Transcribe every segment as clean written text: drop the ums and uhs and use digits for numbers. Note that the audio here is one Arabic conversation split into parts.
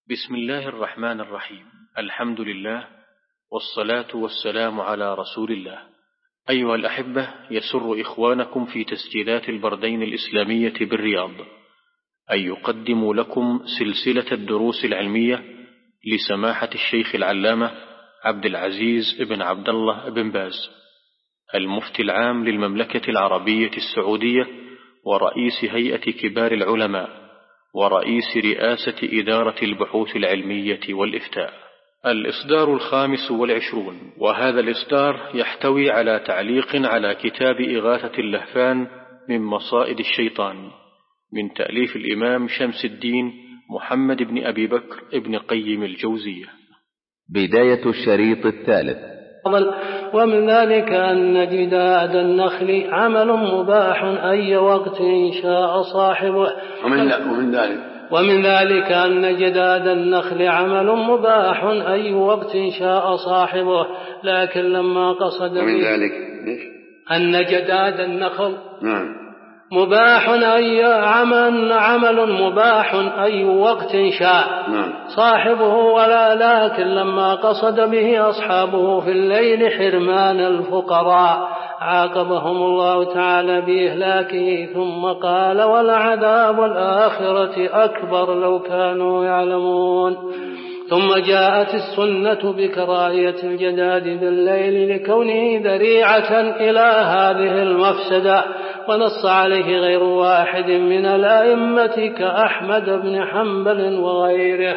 بسم الله الرحمن الرحيم. الحمد لله والصلاة والسلام على رسول الله. أيها الأحبة، يسر إخوانكم في تسجيلات البردين الإسلامية بالرياض أن يقدموا لكم سلسلة الدروس العلمية لسماحة الشيخ العلامة عبد العزيز بن عبد الله بن باز، المفتي العام للمملكة العربية السعودية ورئيس هيئة كبار العلماء ورئيس رئاسة إدارة البحوث العلمية والإفتاء. الإصدار 25، وهذا الإصدار يحتوي على تعليق على كتاب إغاثة اللهفان من مصائد الشيطان من تأليف الإمام شمس الدين محمد بن أبي بكر ابن قيم الجوزية. بداية الشريط الثالث. ومن ذلك أن جداد النخل عمل مباح أي وقت شاء صاحبه. ومن ذلك أن جداد النخل عمل مباح أي وقت شاء صاحبه، لكن لما قصد ومن ذلك أن جداد النخل مباح أي عمل مباح أي وقت شاء صاحبه، لكن لما قصد به أصحابه في الليل حرمان الفقراء عاقبهم الله تعالى بإهلاكه، ثم قال ولعذاب الآخرة أكبر لو كانوا يعلمون. ثم جاءت السنة بكراهية الجداد بالليل لكونه ذريعة إلى هذه المفسدة، ونص عليه غير واحد من الأئمة كأحمد بن حنبل وغيره.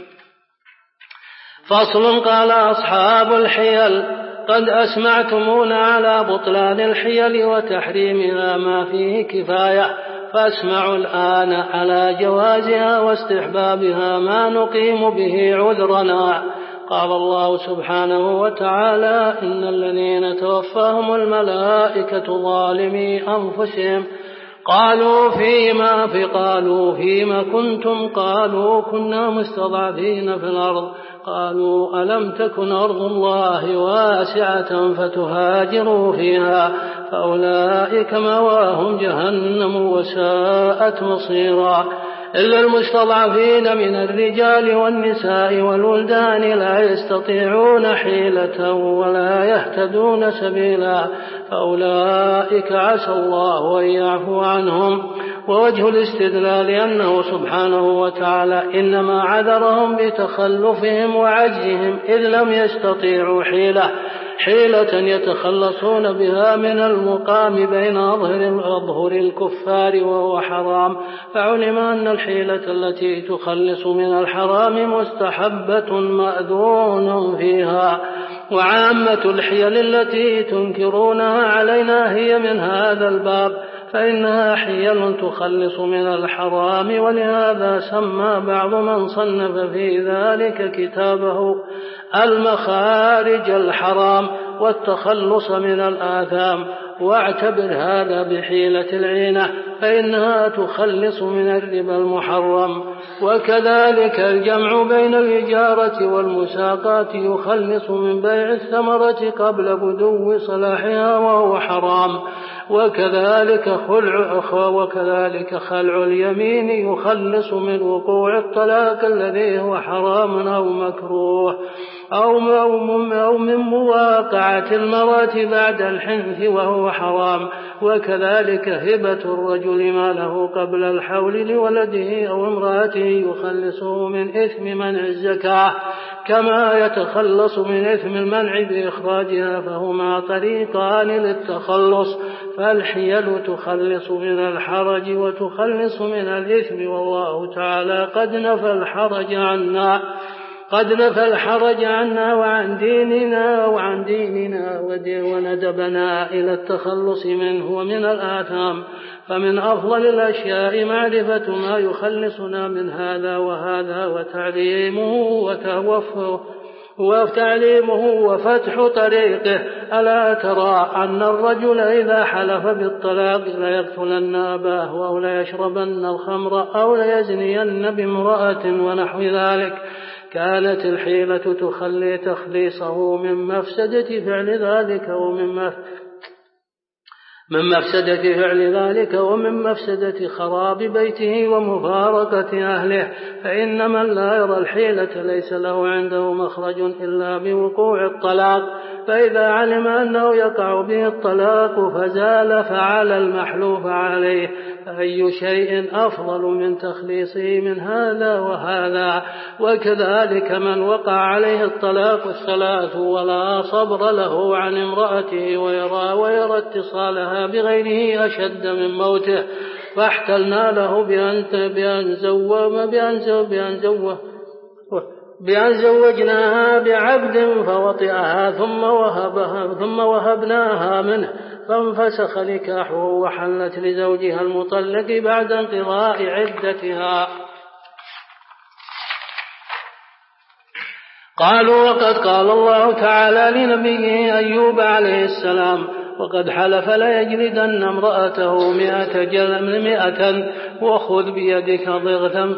فصل. قال أصحاب الحيل قد أسمعتمونا على بطلان الحيل وتحريمها ما فيه كفاية، فاسمعوا الآن على جوازها واستحبابها ما نقيم به عذرنا. قال الله سبحانه وتعالى إن الذين توفاهم الملائكة ظالمي أنفسهم قالوا فيما كنتم، قالوا كنا مستضعفين في الأرض، قالوا ألم تكن أرض الله واسعة فتهاجروا فيها، فأولئك مواهم جهنم وساءت مصيرا. إلا المستضعفين من الرجال والنساء والولدان لا يستطيعون حيلة ولا يهتدون سبيلا، فأولئك عسى الله أن يعفو عنهم. ووجه الاستدلال أنه سبحانه وتعالى إنما عذرهم بتخلفهم وعجزهم إذ لم يستطيعوا حيلة يتخلصون بها من المقام بين أظهر الكفار وهو حرام، فعلم أن الحيلة التي تخلص من الحرام مستحبة مأذون فيها. وعامة الحيل التي تنكرونها علينا هي من هذا الباب، فإنها حيل تخلص من الحرام، ولهذا سمى بعض من صنف في ذلك كتابه المخارج الحرام والتخلص من الآثام. واعتبر هذا بحيلة العينة، فإنها تخلص من الربا المحرم. وكذلك الجمع بين الإجارة والمساقات يخلص من بيع الثمرة قبل بدو صلاحها وهو حرام. وكذلك خلع اليمين يخلص من وقوع الطلاق الذي هو حرام أو مكروه، أو من مواقعة المرأة بعد الحنث وهو حرام. وكذلك هبة الرجل ما له قبل الحول لولده أو امرأته يخلصه من إثم منع الزكاة كما يتخلص من إثم المنع بإخراجها، فهما طريقان للتخلص. فالحيل تخلص من الحرج وتخلص من الإثم، والله تعالى قد نفى الحرج عنا وعن ديننا وندبنا إلى التخلص منه ومن الآثام. فمن أفضل الأشياء معرفة ما يخلصنا من هذا وهذا وتعليمه وفتح طريقه. ألا ترى أن الرجل إذا حلف بالطلاق ليقتلن أباه أو ليشربن الخمر أو ليزنين بامرأة ونحو ذلك؟ كانت الحيلة تخلي تخليصه من مفسدة فعل ذلك من مفسدة فعل ذلك ومن مفسدة خراب بيته ومفارقة أهله. فإن من لا يرى الحيلة ليس له عنده مخرج إلا بوقوع الطلاق، فإذا علم أنه يقع به الطلاق فزال فعل المحلوف عليه، فأي شيء أفضل من تخليصه من هذا وهذا؟ وكذلك من وقع عليه الطلاق الثلاث ولا صبر له عن امرأته ويرى اتصالها بغيره أشد من موته، فاحتلنا له بأن زوجناها بعبد فوطئها ثم وهبناها منه، فانفسخ نكاحه وحلت لزوجها المطلق بعد انقضاء عدتها. قالوا وقد قال الله تعالى لنبيه أيوب عليه السلام وقد حلف ليجلدن امرأته 100 جلدة وخذ بيدك ضغثا.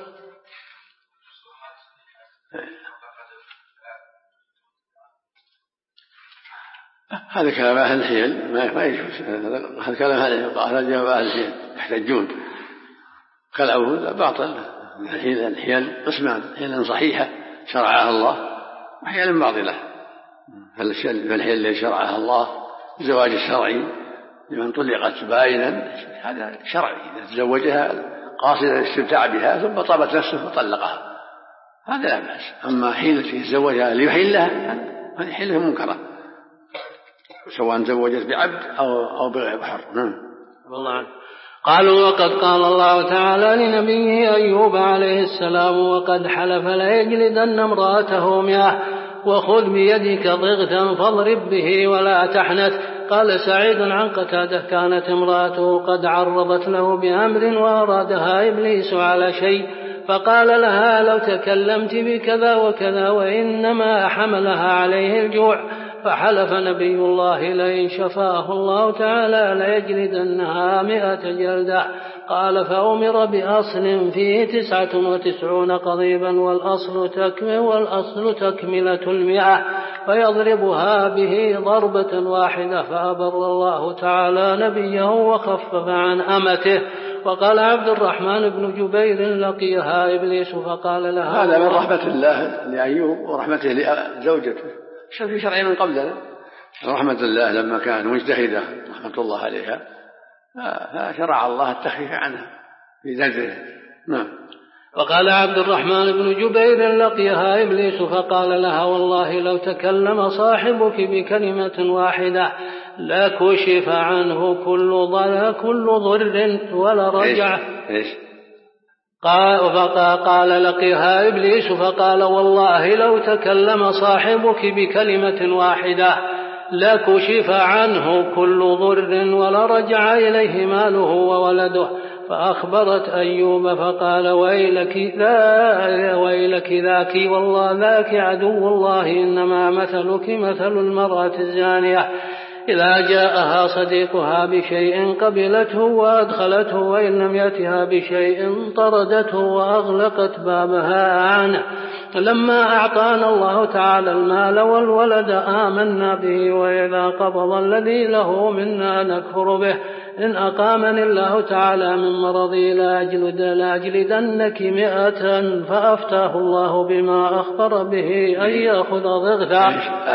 هذا كلام أهل الحيل ما يجوز، هذا كلام أهل الحيل يحتجون. كالعوذ باطل. الحيل قسمان: حيل صحيحة شرعها الله وحيل باطلة. فالحيل التي شرعها الله الزواج الشرعي لمن طلقت باينا هذا شرعي، إذا تزوجها قاصدا الاستمتاع بها ثم طابت نفسه وطلقها هذا لا بأس. أما حيلة يتزوجها ليحلها هذه حيلة منكرة، سواء تزوجت بعبد أو بغير حر. والله عنه. قالوا وقد قال الله تعالى لنبيه أيوب عليه السلام وقد حلف ليجلدن امرأته 100 وخذ بيدك ضغثا فاضرب به ولا تحنث. قال سعيد عن قتادة كانت امرأته قد عرضت له بأمر وأرادها إبليس على شيء، فقال لها لو تكلمت بكذا وكذا، وإنما حملها عليه الجوع، فحلف نبي الله لئن شفاه الله تعالى ليجلدنها 100 جلدة. قال فأمر بأصل فيه 99 قضيبا والأصل تكملة 100 فيضربها به ضربة واحدة، فأبر الله تعالى نبيه وخفف عن أمته. وقال عبد الرحمن بن جبير لقيها إبليس فقال لها هذا من رحمة الله لأيوب ورحمته لزوجته في شرع من قبلنا. رحمة الله لما كان مجتهدا رحمة الله عليها فشرع الله التخفيف عنها في زجره. نعم. وقال عبد الرحمن بن جبير لقيها إبليس فقال لها والله لو تكلم صاحبك بكلمة واحدة لكشف عنه كل ضر ولرجع. قال لقيها إبليس فقال والله لو تكلم صاحبك بكلمة واحدة لكشف عنه كل ضر ولرجع إليه ماله وولده. فأخبرت أيوب فقال ويلك ذاك والله ذاك عدو الله، إنما مثلك مثل المرأة الزانية إذا جاءها صديقها بشيء قبلته وأدخلته، وإن لم يأتها بشيء طردته وأغلقت بابها عنه. لما أعطانا الله تعالى المال والولد آمنا به، وإذا قبض الذي له منا نكفر به. إن أقامني الله تعالى من مرضي لأجلدنك 100، فأفتاه الله بما أخبر به أن يأخذ ضغثا.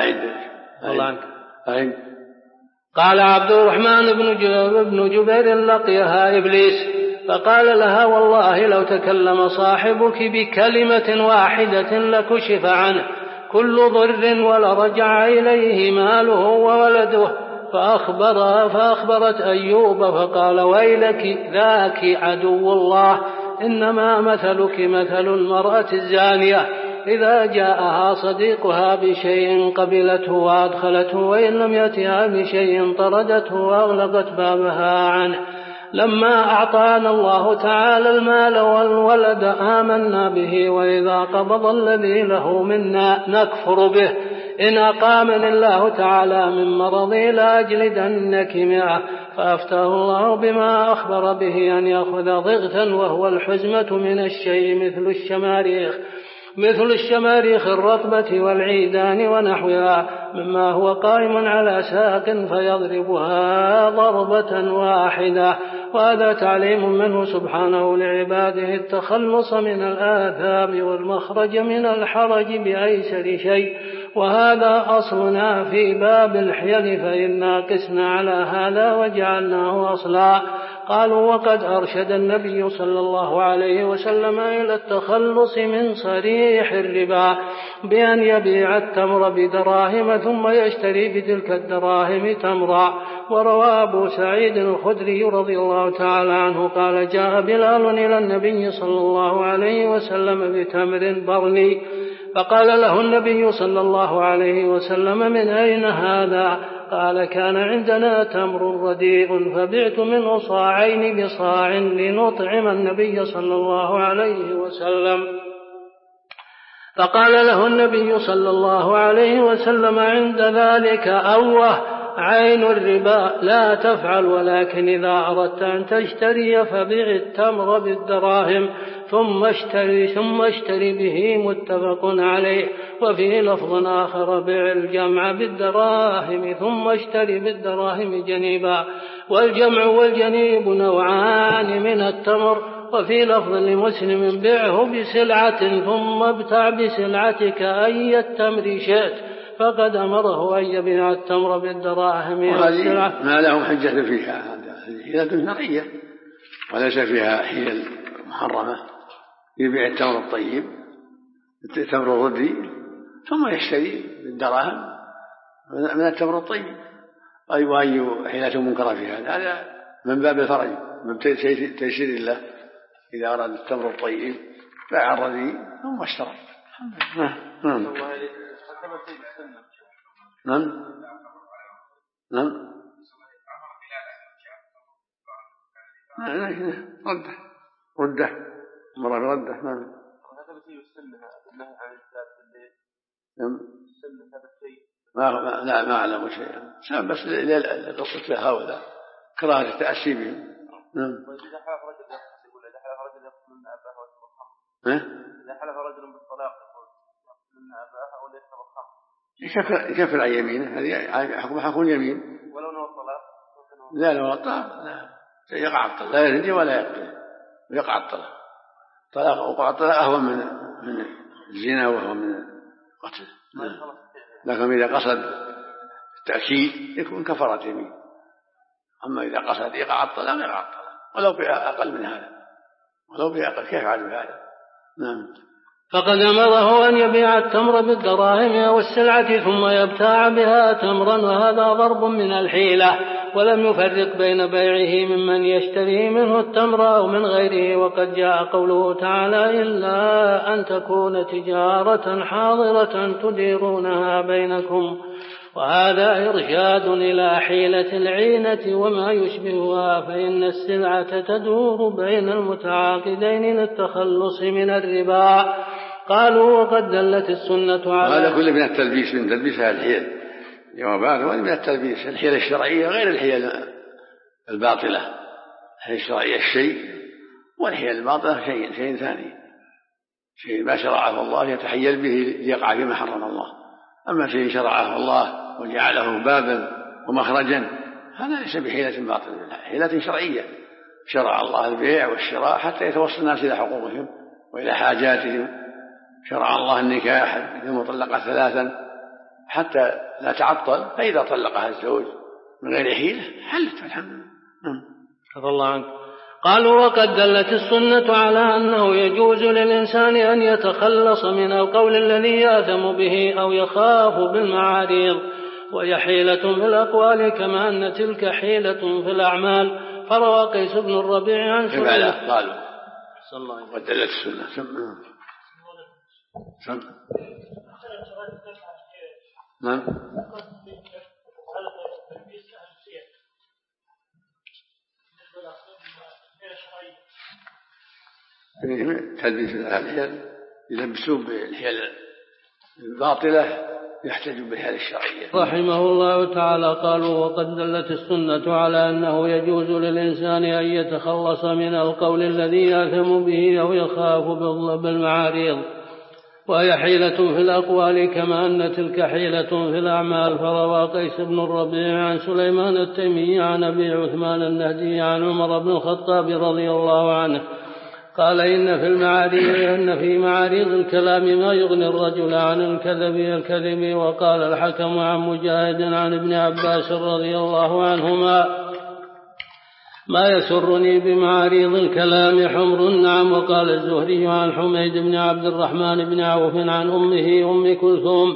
قال عبد الرحمن بن جبير لقيها إبليس فقال لها والله لو تكلم صاحبك بكلمة واحدة لكشف عنه كل ضر ولرجع إليه ماله وولده. فأخبرت أيوب فقال ويلك ذاك عدو الله، إنما مثلك مثل المرأة الزانية إذا جاءها صديقها بشيء قبلته وأدخلته، وإن لم يأتها بشيء طردته وأغلقت بابها عنه. لما أعطانا الله تعالى المال والولد آمنا به، وإذا قبض الذي له منا نكفر به. إن أقامني الله تعالى من مرضي لأجلدنك 100، فأفتاه الله بما أخبر به أن يأخذ ضغثا وهو الحزمة من الشيء مثل الشماريخ. مثل الشماريخ الرطبة والعيدان ونحوها مما هو قائم على ساق فيضربها ضربة واحدة. وهذا تعليم منه سبحانه لعباده التخلص من الآثام والمخرج من الحرج بأيسر شيء. وهذا أصلنا في باب الحيل، فإنا قسنا على هذا وجعلناه أصلا. قالوا وقد أرشد النبي صلى الله عليه وسلم إلى التخلص من صريح الربا بأن يبيع التمر بدراهم ثم يشتري بتلك الدراهم تمرا. وروى أبو سعيد الخدري رضي الله تعالى عنه قال جاء بلال إلى النبي صلى الله عليه وسلم بتمر برني، فقال له النبي صلى الله عليه وسلم من أين هذا؟ قال كان عندنا تمر رديء فبعت منه صاعين بصاع لنطعم النبي صلى الله عليه وسلم. فقال له النبي صلى الله عليه وسلم عند ذلك أوه عين الربا لا تفعل، ولكن إذا أردت أن تشتري فبيع التمر بالدراهم ثم اشتري به متفق عليه. وفي لفظ آخر بيع الجمع بالدراهم ثم اشتري بالدراهم جنيبا. والجمع والجنيب نوعان من التمر. وفي لفظ لمسلم بيعه بسلعة ثم ابتع بسلعتك أي التمر شئت، فقد أمره أن يبيع التمر بالدراهم. وهذه ما لهم حجة فيها، هذه حيلة شرعية وليس فيها حيل محرمة. يبيع التمر الطيب التمر الردي ثم يشتري بالدراهم من التمر الطيب. أي حيلة منكرة في هذا من باب الفرج من تيسير الله. إذا أراد التمر الطيب باع الردي ثم اشترى. نعم رده مرة برده. نعم ما أعلم شيئا بس قصة هؤلاء كراهة التأسي بهم. إذا حلف رجل بالطلاق يقول من أباها وليس بالخمر يكفر عن يمينه، هذه حكم يمين ولو نوى الطلاق. لا لو الطلاق لا يقع الطلاق، لا يرجي ولا يقتل ويقع الطلاق. وقع الطلاق أهون من الزنا وهو من القتل. لكن إذا قصد التأكيد يكون كفارة يمين. أما إذا قصد يقع الطلاق يقع الطلاق ولو بأقل من هذا، ولو بأقل كيف يفعل بهذا؟ نعم. فقد أمره أن يبيع التمر بالدراهم أو السلعة ثم يبتاع بها تمرا، وهذا ضرب من الحيلة. ولم يفرق بين بيعه ممن يشتري منه التمر أو من غيره. وقد جاء قوله تعالى إلا أن تكون تجارة حاضرة تديرونها بينكم. وهذا إرشاد إلى حيلة العينة وما يشبهها، فإن السلعة تدور بين المتعاقدين للتخلص من الربا. قالوا وقد دلت السنة على هذا كله من التلبيس، من تلبيس الحيل جوابات، ومن التلبيس الحيل الشرعية غير الحيل الباطلة. الحيل الشرعية الشيء، والحيل الباطلة شيء ثاني، شيء ما شرعه الله يتحيل به ليقع فيما حرم الله. أما شيء شرعه الله وجعله بابا ومخرجا هذا ليس بحيلة باطلة، حيلة شرعية. شرع الله البيع والشراء حتى يتوصل الناس إلى حقوقهم وإلى حاجاتهم. شرع الله النكاح للمطلقة 3 حتى لا تعطل، فإذا طلقها الزوج من غير حيلة حلت الحمد لله. رضي الله عنك. قالوا وقد دلت السنة على أنه يجوز للإنسان أن يتخلص من القول الذي يأثم به أو يخاف بالمعاريض، وهي حيلة في الأقوال كما أن تلك حيلة في الأعمال. فروى قيس بن الربيع عن سهيل قالوا وقد دلت السنة. نعم تلبيس الحيل يلبسون بالحيل الباطلة يحتج بالحيل الشرعية. رحمه الله تعالى. قالوا وقد دلت السنة على أنه يجوز للإنسان أن يتخلص من القول الذي يأثم به أو يخاف بالمعاريض، وهي حيلة في الأقوال كما أن تلك حيلة في الأعمال. فروى قيس بن الربيع عن سليمان التيمي عن أبي عثمان النهدي عن عمر بن الخطاب رضي الله عنه قال إن في معاريض الكلام ما يغني الرجل عن الكذب. وقال الحكم عن مجاهد عن ابن عباس رضي الله عنهما ما يسرني بمعاريض الكلام حمر النعم. وقال الزهري عن حميد بن عبد الرحمن بن عوف عن أمه أم كلثوم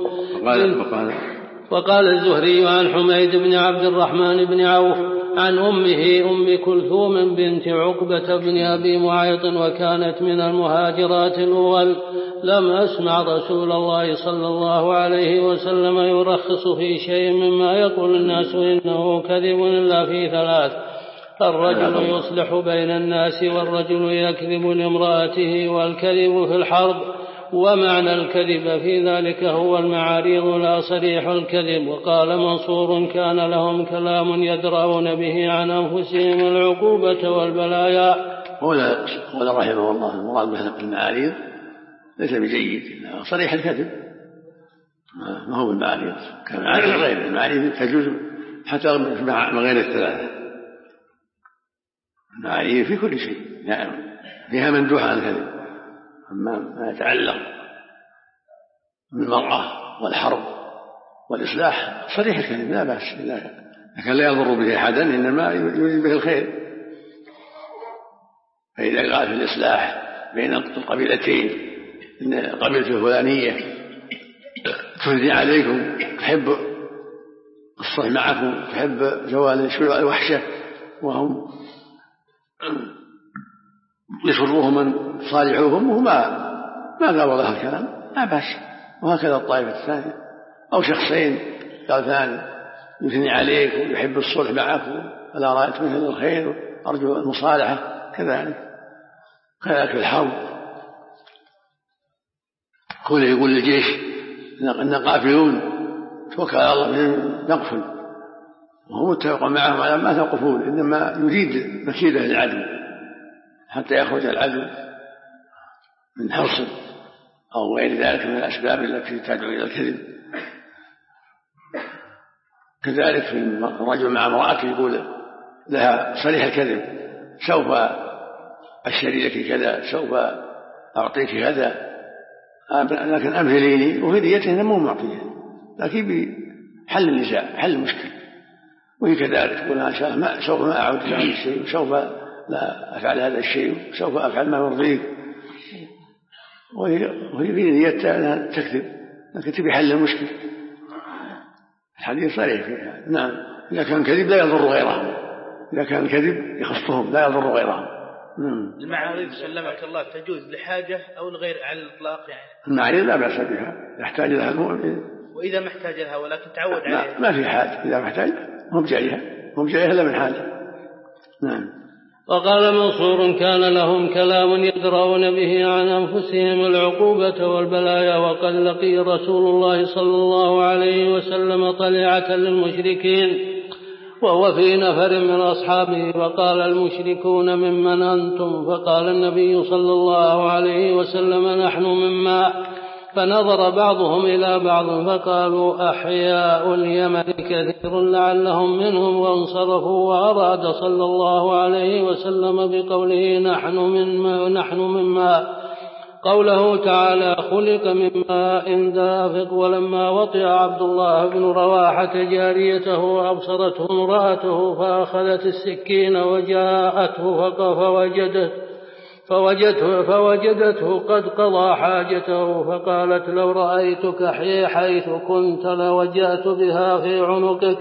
وقال الزهري عن حميد بن عبد الرحمن بن عوف عن أمه أم كلثوم بنت عقبة بن أبي معيط وكانت من المهاجرات الأول. لم أسمع رسول الله صلى الله عليه وسلم يرخص في شيء مما يقول الناس إنه كذب إلا في ثلاث: الرجل يصلح بين الناس، والرجل يكذب لامرأته، والكذب في الحرب. ومعنى الكذب في ذلك هو المعاريض لا صريح الكذب. وقال منصور كان لهم كلام يدرؤون به عن أنفسهم العقوبة والبلايا. قال رحمه الله المراد مثلا المعاريض ليس بجيد، صريح الكذب ما هو المعاريض، كمعاريض غير المعاريض تجوز حتى من غير الثلاثة. المعاريض في كل شيء يعني فيها مندوح عن الكذب، أما ما يتعلق بالمرأة والحرب والإصلاح صريح الكذب لا بأس، لكن لا يضر به أحدا، إنما يريد به الخير. فإذا قال في الإصلاح بين القبيلتين إن القبيلة الفلانية تفدي عليكم، تحب الصلح معكم، تحب زوال الوحشة، وهم يسرهم من صالحوهم، وما قالوا لها الكلام لا بأس. وهكذا الطائفة الثانية أو شخصين قال ثاني يثني عليك ويحب الصلح معك فلا رأيت مثل الخير أرجو المصالحة، كذلك في الحرب كله يقول للجيش إن قافلون توكل على الله نقفل، وهو متفق معهم على ما توقفون، إنما يريد مكيدة للعدو حتى يخرج العدو من حرص أو غير ذلك من الأسباب التي تدعو إلى الكذب. كذلك في الرجل مع امرأته يقول لها صريح الكذب: سوف أشتري لك كذا، سوف أعطيك كذا، لكن أمهليني، وفي نيته مو معطيه، لكن بحل النزاع، حل المشكلة. وهي كذلك تقول إن شاء الله سوف ما أعود إلى هذا الشيء، سوف لا أفعل هذا الشيء، سوف أفعل ما يرضيك، وهي في نيتها أنها تكذب، لكن تبي حل المشكلة. الحديث صريح فيها. نعم، إذا كان كذب لا يضر غيرهم، إذا كان الكذب يخصهم لا يضر غيرهم. المعارض سلمك الله تجوز لحاجة أو لغير على الإطلاق يعني؟ المعارض لا بأس بها، يحتاج لها المؤمن، وإذا ما احتاج لها ولكن تعود عليها ما في حاجة، إذا ما احتاج هم جايها إلا من حاجة. نعم. وقال منصور كان لهم كلام يدرؤون به عن أنفسهم العقوبة والبلايا. وقد لقي رسول الله صلى الله عليه وسلم طليعة للمشركين وهو في نفر من أصحابه، وقال المشركون ممن أنتم؟ فقال النبي صلى الله عليه وسلم نحن مما. فنظر بعضهم إلى بعض فقالوا أحياء اليمن كثير لعلهم منهم، وانصرفوا. وأراد صلى الله عليه وسلم بقوله نحن مما قوله تعالى خلق من ماء دافق. ولما وطئ عبد الله بن رواحة جاريته أبصرته امرأته فأخذت السكين وجاءته فوجدته قد قضى حاجته، فقالت لو رأيتك حيث كنت لوجأت بها في عنقك.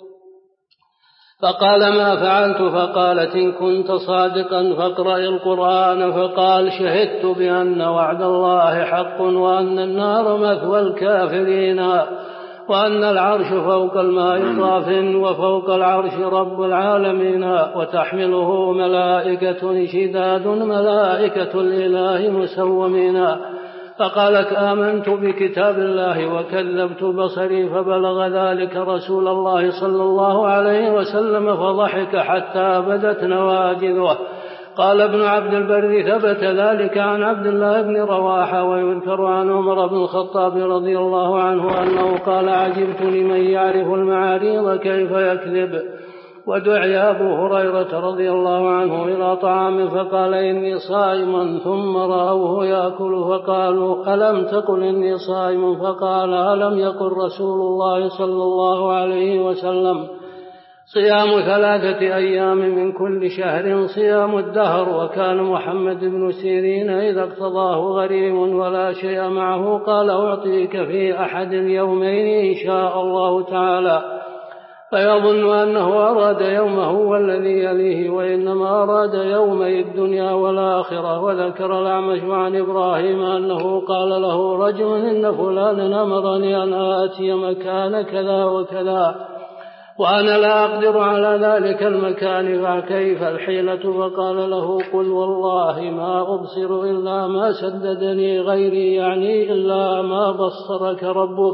فقال ما فعلت؟ فقالت إن كنت صادقا فاقرأ القرآن. فقال شهدت بأن وعد الله حق، وأن النار مثوى الكافرين، وأن العرش فوق الماء طاف، وفوق العرش رب العالمين، وتحمله ملائكة شداد ملائكة الإله مسومين. فقالت آمنت بكتاب الله وكذبت بصري. فبلغ ذلك رسول الله صلى الله عليه وسلم فضحك حتى بدت نواجذه، قال ابن عبد البر ثبت ذلك عن عبد الله بن رواحة. ويذكر عن عمر بن الخطاب رضي الله عنه أنه قال عجبت لمن يعرف المعاريض كيف يكذب. ودعي أبو هريرة رضي الله عنه إلى طعام فقال إني صائم، ثم رأوه يأكل فقالوا ألم تقل إني صائم؟ فقال ألم يقل رسول الله صلى الله عليه وسلم صيام 3 أيام من كل شهر صيام الدهر؟ وكان محمد بن سيرين إذا اقتضاه غريم ولا شيء معه قال أعطيك في أحد اليومين إن شاء الله تعالى، فيظن أنه أراد يومه والذي يليه، وإنما أراد يومي الدنيا والآخرة. وذكر الأعمش عن إبراهيم أنه قال له رجل إن فلانا أمرني أن آتي مكان كذا وكذا وأنا لا أقدر على ذلك المكان فكيف الحيلة؟ فقال له قل والله ما أبصر إلا ما سددني غيري، يعني إلا ما بصرك ربك.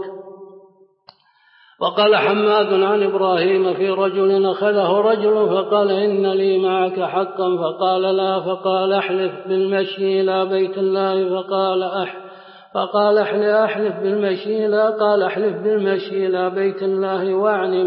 وقال حماد عن إبراهيم في رجل أخذه رجل فقال إن لي معك حقا فقال لا، فقال أحلف بالمشي إلى بيت الله، فقال أحلف بالمشي، لا قال أحلف بالمشي إلى بيت الله واعني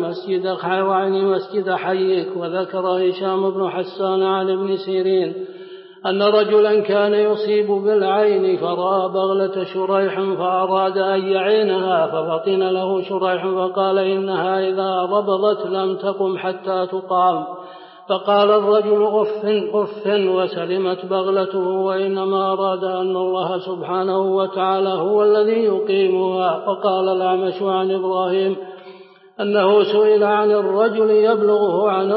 مسجد حيك. وذكر هشام بن حسان عن ابن سيرين أن رجلا كان يصيب بالعين فرأى بغلة شريح فأراد أن يعينها، ففطن له شريح فقال إنها إذا ربضت لم تقم حتى تقام. فقال الرجل أف وسلمت بغلته، وإنما أراد أن الله سبحانه وتعالى هو الذي يقيمها. وقال الأعمش عن إبراهيم أنه سئل عن الرجل يبلغه عن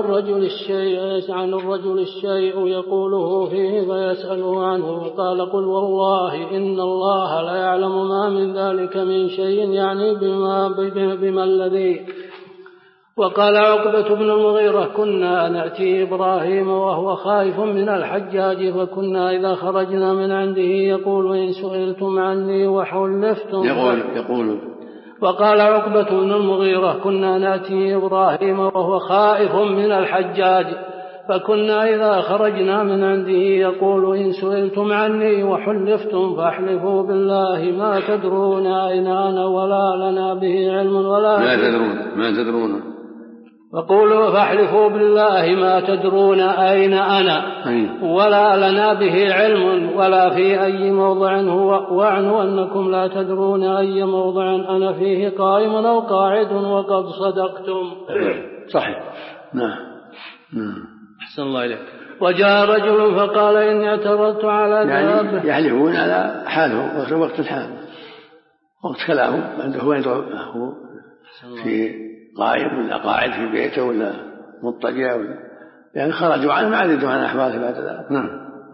الرجل الشيء يقوله فيه فيسأله عنه، وقال قل والله إن الله لا يعلم ما من ذلك من شيء، يعني بما الذي. وقال عقبة بن المغيرة كنا نأتي إبراهيم وهو خائف من الحجاج، فكنا إذا خرجنا من عنده يقول إن سئلتم عني وحلفتم يقول. وقال عقبة بن المغيرة كنا نأتي إبراهيم وهو خائف من الحجاج، فكنا إذا خرجنا من عنده يقول إن سئلتم عني وحلفتم فاحلفوا بالله ما تدرون أين أنا ولا لنا به علم ولا ما تدرون وقولوا فاحلفوا بالله ما تدرون أين أنا ولا لنا به علم ولا في أي موضع هو، واعنوا أنكم لا تدرون أي موضع أنا فيه قائم أو قاعد وقد صدقتم. صحيح. نعم. أحسن الله إليك. وجاء رجل فقال إني اعترضت على يعني يحلفون على حاله وقت الحال، وقت كلامه هو في قائم ولا قاعد في بيته ولا مضطجع يعني خرجوا عنه ما عددوا عن أحواله بعد ذلك. نعم.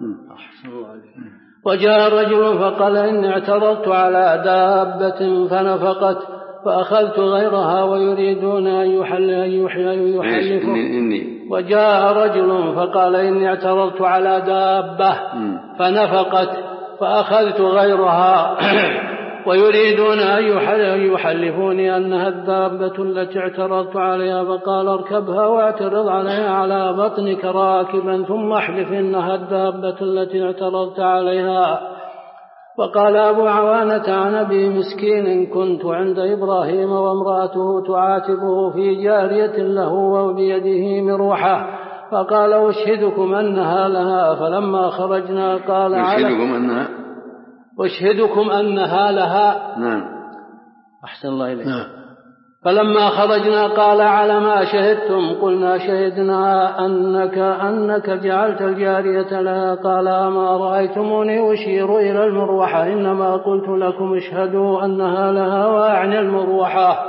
وجاء رجل فقال إني اعترضت على دابة فنفقت فأخذت غيرها ويريدون أن يحلفوا. وجاء رجل فقال إني اعترضت على دابة فنفقت فأخذت غيرها ويريدون أن يحلفوني أنها الدابة التي اعترضت عليها، فقال اركبها واعترض عليها على بطنك راكبا ثم احلف إنها الدابة التي اعترضت عليها. وقال أبو عوانة عن أبي مسكين كنت عند إبراهيم وامرأته تعاتبه في جارية له وبيده مروحة، فقال أشهدكم أنها لها، فلما خرجنا قال أشهدكم أنها لها. نعم. أحسن الله إليك. فلما خرجنا قال على ما شهدتم؟ قلنا شهدنا أنك جعلت الجارية لها. قال أما رأيتموني أشير إلى المروحة؟ إنما قلت لكم اشهدوا أنها لها وأعني المروحة.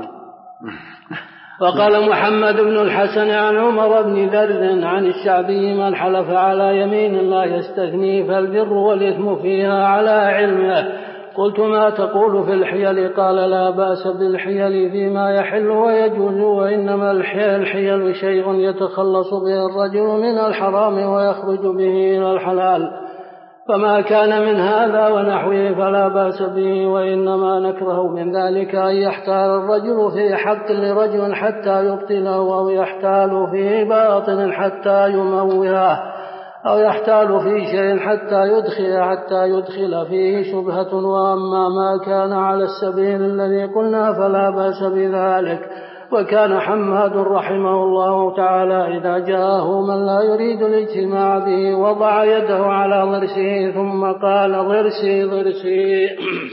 وقال محمد بن الحسن عن عمر بن ذر عن الشعبي من حلف على يمين لا يستثني فالبر والإثم فيها على علمه. قلت ما تقول في الحيل؟ قال لا بأس بالحيل فيما يحل ويجوز، وإنما الحيل شيء يتخلص به الرجل من الحرام ويخرج به إلى الحلال، فما كان من هذا ونحوه فلا بأس به، وإنما نكره من ذلك أن يحتال الرجل في حق لرجل حتى يبطله، أو يحتال في باطل حتى يموهه، أو يحتال في شيء حتى يدخل فيه شبهة. وأما ما كان على السبيل الذي قلنا فلا بأس بذلك. وكان حماد رحمه الله تعالى إذا جاءه من لا يريد الاجتماع به وضع يده على ضرسه ثم قال ضرسي ضرسي.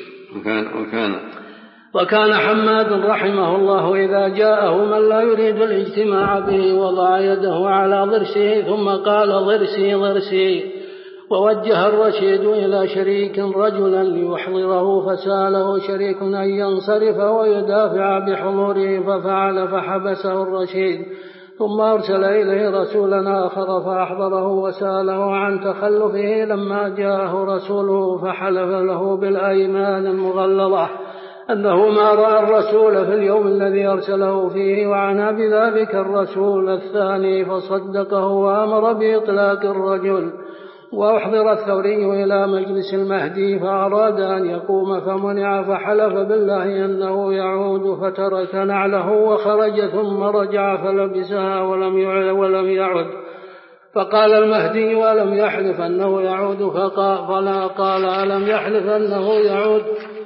وكان حماد رحمه الله إذا جاءه من لا يريد الاجتماع به وضع يده على ضرسه ثم قال ضرسي ضرسي. ووجه الرشيد إلى شريك رجلا ليحضره فسأله شريك أن ينصرف ويدافع بحضوره ففعل فحبسه الرشيد. ثم أرسل إليه رسولا آخر فأحضره وسأله عن تخلفه. لما جاءه رسوله فحلف له بالأيمان المغلظة أنه ما رأى الرسول في اليوم الذي أرسله فيه، وعنى بذلك الرسول الثاني فصدقه وأمر بإطلاق الرجل. وأحضر الثوري إلى مجلس المهدي فأراد أن يقوم فمنع، فحلف بالله أنه يعود فترك نعله وخرج ثم رجع فلبسها ولم يعد. فقال المهدي ألم يحلف أنه يعود؟ فلا قال ألم يحلف أنه يعود؟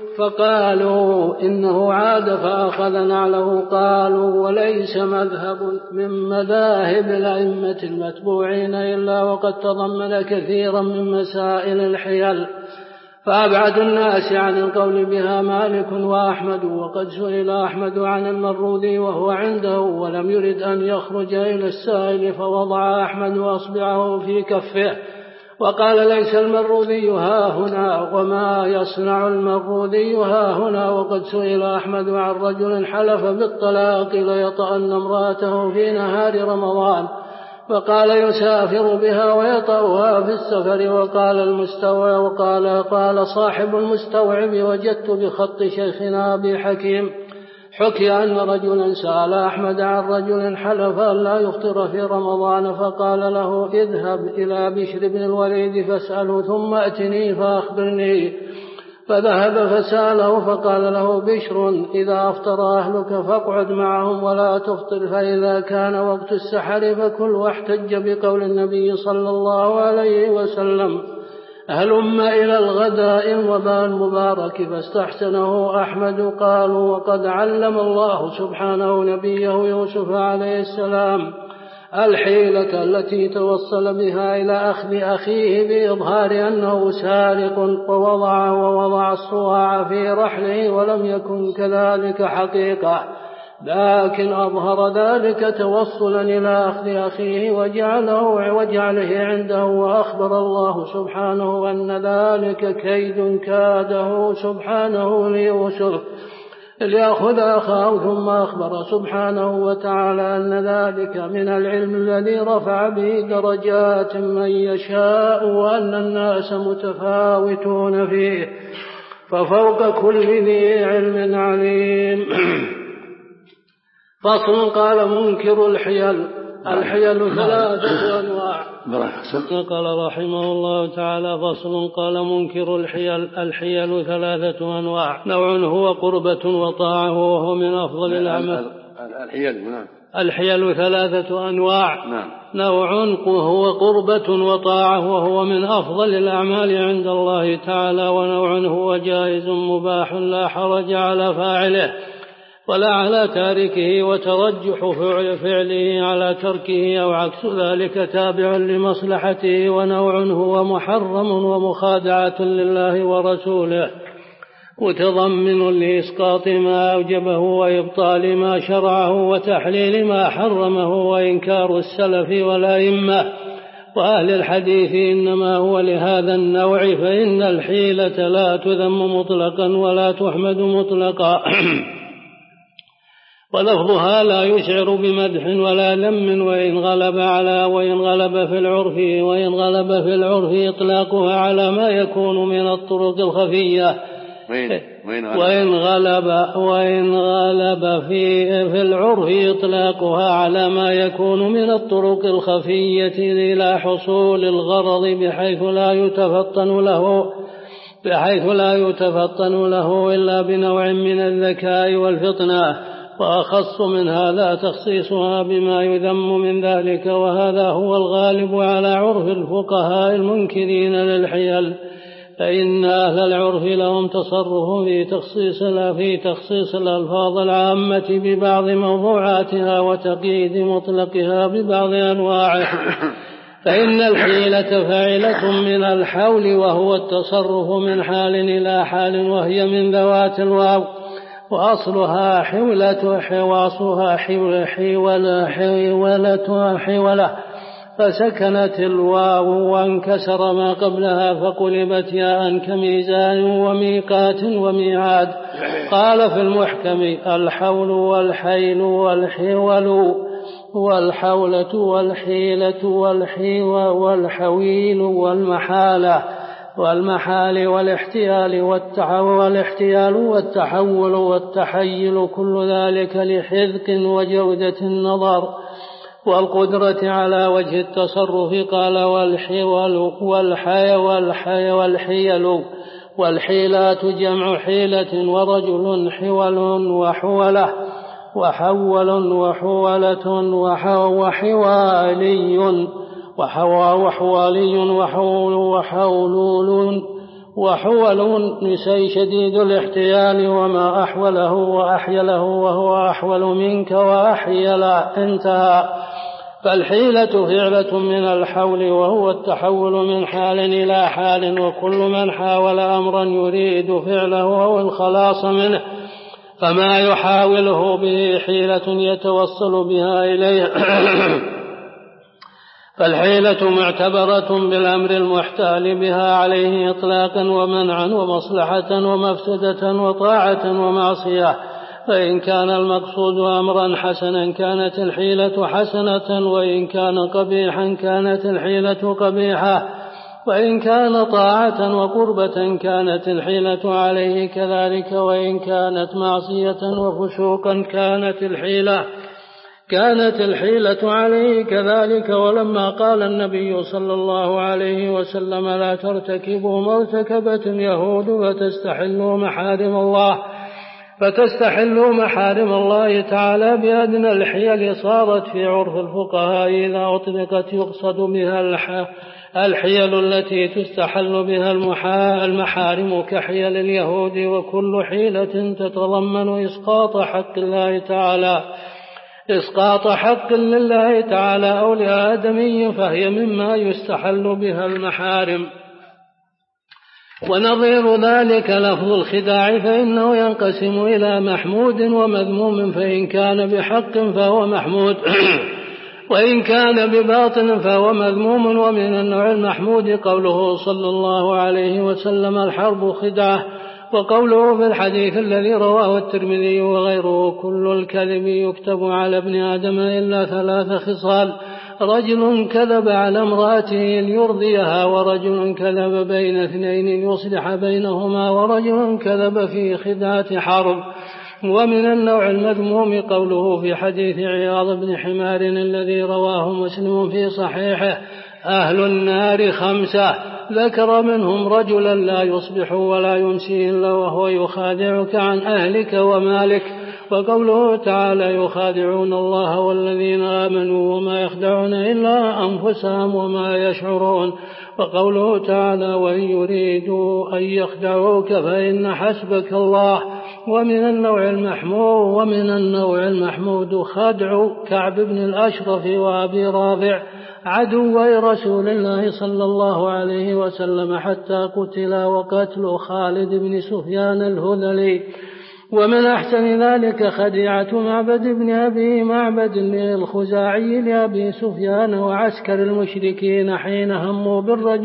فقالوا إنه عاد فأخذ نعله. قالوا وليس مذهب من مذاهب الأئمة المتبوعين إلا وقد تضمن كثيرا من مسائل الحيل، فأبعد الناس عن القول بها مالك وأحمد. وقد سئل أحمد عن المروذي وهو عنده ولم يرد أن يخرج إلى السائل، فوضع أحمد أصبعه في كفه وقال ليس المروذي ها هنا وما يصنع المروذي ها هنا. وقد سئل أحمد عن رجل حلف بالطلاق ليطأن امرأته في نهار رمضان، فقال يسافر بها ويطأها في السفر. وقال المستوعب قال صاحب المستوعب وجدت بخط شيخنا أبي حكيم حكي أن رجلا سأل أحمد عن رجل حلف أن لا يفطر في رمضان، فقال له اذهب إلى بشر بن الوليد فاسأله ثم أتني فأخبرني. فذهب فسأله فقال له بشر إذا أفطر أهلك فاقعد معهم ولا تفطر، فإذا كان وقت السحر فكل. واحتج بقول النبي صلى الله عليه وسلم هلم إلى الغداء الوباء المبارك، فاستحسنه أحمد. قالوا وقد علم الله سبحانه نبيه يوسف عليه السلام الحيلة التي توصل بها إلى أخذ أخيه بإظهار أنه سارق، ووضع الصواع في رحله ولم يكن كذلك حقيقة، لكن أظهر ذلك توصلا إلى أخذ أخيه وجعله عنده. وأخبر الله سبحانه أن ذلك كيد كاده سبحانه ليوسف ليأخذ أخاه. ثم أخبر سبحانه وتعالى أن ذلك من العلم الذي رفع به درجات من يشاء، وأن الناس متفاوتون فيه ففوق كل ذي علم عليم. فصل. قال منكر الحيل ثلاثة أنواع. قال رحمه الله تعالى فصل. قال منكر الحيل ثلاثة أنواع. نوع هو قربة وطاعة وهو من أفضل الأعمال. الحيل ثلاثة أنواع. نوع هو قربة وطاعة وهو من أفضل الأعمال عند الله تعالى، ونوع هو جائز مباح لا حرج على فاعله ولا على تاركه، وترجح فعله على تركه أو عكس ذلك تابع لمصلحته. ونوع هو محرم ومخادعة لله ورسوله متضمن لإسقاط ما أوجبه وإبطال ما شرعه وتحليل ما حرمه وإنكار السلف والأئمة وأهل الحديث إنما هو لهذا النوع، فإن الحيلة لا تذم مطلقا ولا تحمد مطلقا ولفظها لا يشعر بمدح ولا ذم، وإن غلب في العرف إطلاقها على ما يكون من الطرق الخفية. وإن غلب في العرف إطلاقها على ما يكون من الطرق الخفية إلى حصول الغرض بحيث لا يتفطن له إلا بنوع من الذكاء والفطنة. وأخص من هذا تخصيصها بما يذم من ذلك، وهذا هو الغالب على عرف الفقهاء المنكرين للحيل، فإن أهل العرف لهم تصرف في تخصيص الألفاظ العامة ببعض موضوعاتها وتقييد مطلقها ببعض أنواعه. فإن الحيلة فاعلة من الحول، وهو التصرف من حال إلى حال، وهي من ذوات الواو، وأصلها حولة، فسكنت الواو وانكسر ما قبلها فقلبت ياء كميزان وميقات وميعاد. قال في المحكم: الحول والحيل والحول والحولة والحيلة والحويل والمحال والاحتيال والتحول والتحيل، كل ذلك لحذق وجودة النظر والقدرة على وجه التصرف. قال: والحيل والحيلات جمع حيلة، ورجل حول وحولة وحول وحولة وحوالي وحول نسي شديد الاحتيال، وما أحوله وأحيله، وهو أحول منك وأحيل. انتهى. فالحيلة فعلة من الحول، وهو التحول من حال إلى حال، وكل من حاول أمرا يريد فعله أو الخلاص منه فما يحاوله به حيلة يتوصل بها إليه. فالحيلة معتبرة بالأمر المحتال بها عليه إطلاقا ومنعا ومصلحة ومفسدة وطاعة ومعصية. فإن كان المقصود أمرا حسنا كانت الحيلة حسنة، وإن كان قبيحا كانت الحيلة قبيحة، وإن كان طاعة وقربة كانت الحيلة عليه كذلك، وإن كانت معصية وفسوقا كانت الحيلة عليه كذلك. ولما قال النبي صلى الله عليه وسلم: لا ترتكبوا ما ارتكبت اليهود فتستحلوا محارم الله تعالى بأدنى الحيل، صارت في عرف الفقهاء إذا أطلقت يقصد بها الحيل التي تستحل بها المحارم كحيل اليهود، وكل حيلة تتضمن إسقاط حق لله تعالى أو لآدمي، فهي مما يستحل بها المحارم. ونظير ذلك لفظ الخداع، فإنه ينقسم إلى محمود ومذموم، فإن كان بحق فهو محمود وإن كان بباطل فهو مذموم. ومن النوع المحمود قوله صلى الله عليه وسلم: الحرب خدعة، وقوله في الحديث الذي رواه الترمذي وغيره: كل الكذب يكتب على ابن آدم إلا 3 خصال: رجل كذب على امرأته ليرضيها، ورجل كذب بين 2 ليصلح بينهما، ورجل كذب في خدعة حرب. ومن النوع المذموم قوله في حديث عياض بن حمار الذي رواه مسلم في صحيحه: أهل النار 5، ذكر منهم رجلا لا يصبح ولا يمسي إلا وهو يخادعك عن أهلك ومالك. وقوله تعالى: يخادعون الله والذين آمنوا وما يخدعون إلا أنفسهم وما يشعرون. وقوله تعالى: وإن يريدوا أن يخدعوك فإن حسبك الله. ومن النوع المحمود خدع كعب بن الأشرف وأبي رافع عدوي رسول الله صلى الله عليه وسلم حتى قتلا، وقتل خالد بن سفيان الهذلي. ومن أحسن ذلك خديعة معبد بن أبي معبد الخزاعي لأبي سفيان وعسكر المشركين حين هموا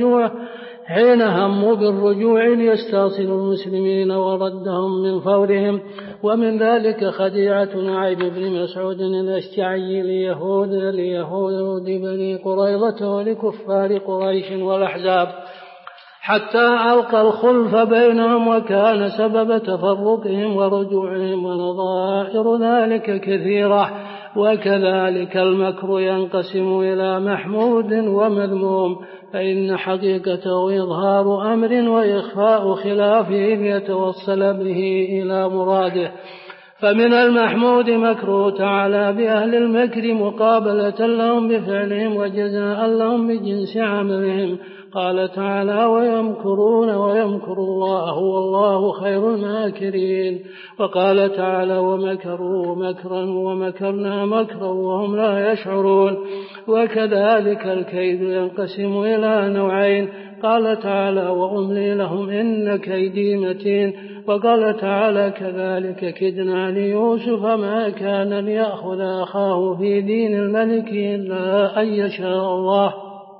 بالرجوع ليستاصلوا المسلمين وردهم من فورهم. ومن ذلك خديعة نعيم بن مسعود الأشجعي ليهود بني قريظة ولكفار قريش والأحزاب حتى ألقى الخلف بينهم، وكان سبب تفرقهم ورجوعهم، ونظائر ذلك كثيرة. وكذلك المكر ينقسم إلى محمود ومذموم، فإن حقيقته إظهار أمر وإخفاء خلافه ليتوصل به إلى مراده، فمن المحمود مكره تعالى بأهل المكر مقابلة لهم بفعلهم وجزاء لهم بجنس عملهم. قال تعالى ويمكرون ويمكر الله والله خير الماكرين. وقال تعالى ومكروا مكرا ومكرنا مكرا وهم لا يشعرون. وكذلك الكيد ينقسم إلى نوعين. قال تعالى وأملي لهم إن كيدي متين. وقال تعالى كذلك كدنا ليوسف ما كان ليأخذ أخاه في دين الملك إلا أن يشاء الله.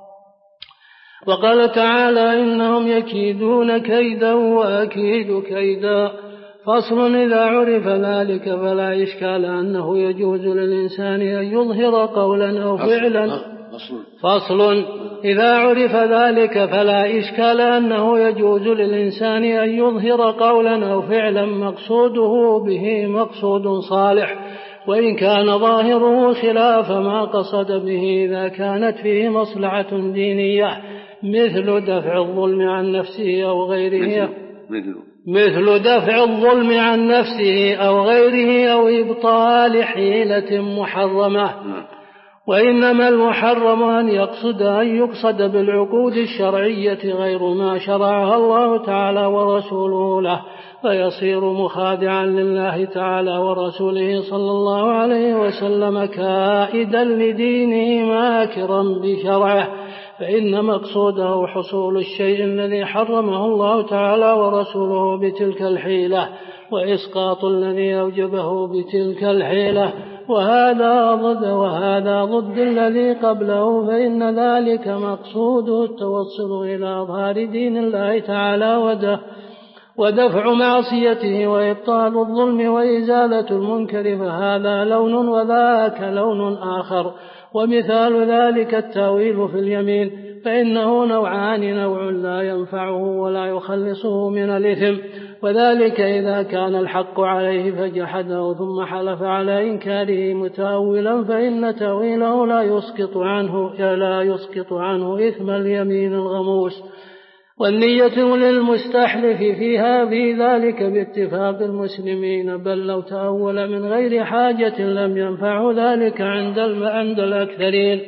وقال تعالى إنهم يكيدون كيدا وأكيد كيدا. فصل إذا عرف ذلك فلا إشكال أنه يجوز للإنسان أن يظهر قولا أو فعلا. فصل إذا عرف ذلك فلا إشكال أنه يجوز للإنسان أن يظهر قولا أو فعلا مقصوده به مقصود صالح، وإن كان ظاهره خلاف ما قصد به إذا كانت فيه مصلحة دينية مثل دفع الظلم عن نفسه أو غيره أو إبطال حيلة محرمة. وإنما المحرم أن يقصد بالعقود الشرعية غير ما شرعها الله تعالى ورسوله له، فيصير مخادعا لله تعالى ورسوله صلى الله عليه وسلم كائدا لدينه ماكرا بشرعه، فإن مقصوده حصول الشيء الذي حرمه الله تعالى ورسوله بتلك الحيلة وإسقاط الذي أوجبه بتلك الحيلة، وهذا ضد الذي قبله، فإن ذلك مقصوده التوصل إلى إظهار دين الله تعالى ودفع معصيته وإبطال الظلم وإزالة المنكر، فهذا لون وذاك لون آخر. ومثال ذلك التأويل في اليمين، فإنه نوعان: نوع لا ينفعه ولا يخلصه من الإثم، وذلك إذا كان الحق عليه فجحده ثم حلف على إنكاره متأولا، فإن تأويله لا يسقط عنه إثم اليمين الغموس. والنية للمستحلف فيها في ذلك باتفاق المسلمين، بل لو تأول من غير حاجة لم ينفع ذلك عند الأكثرين.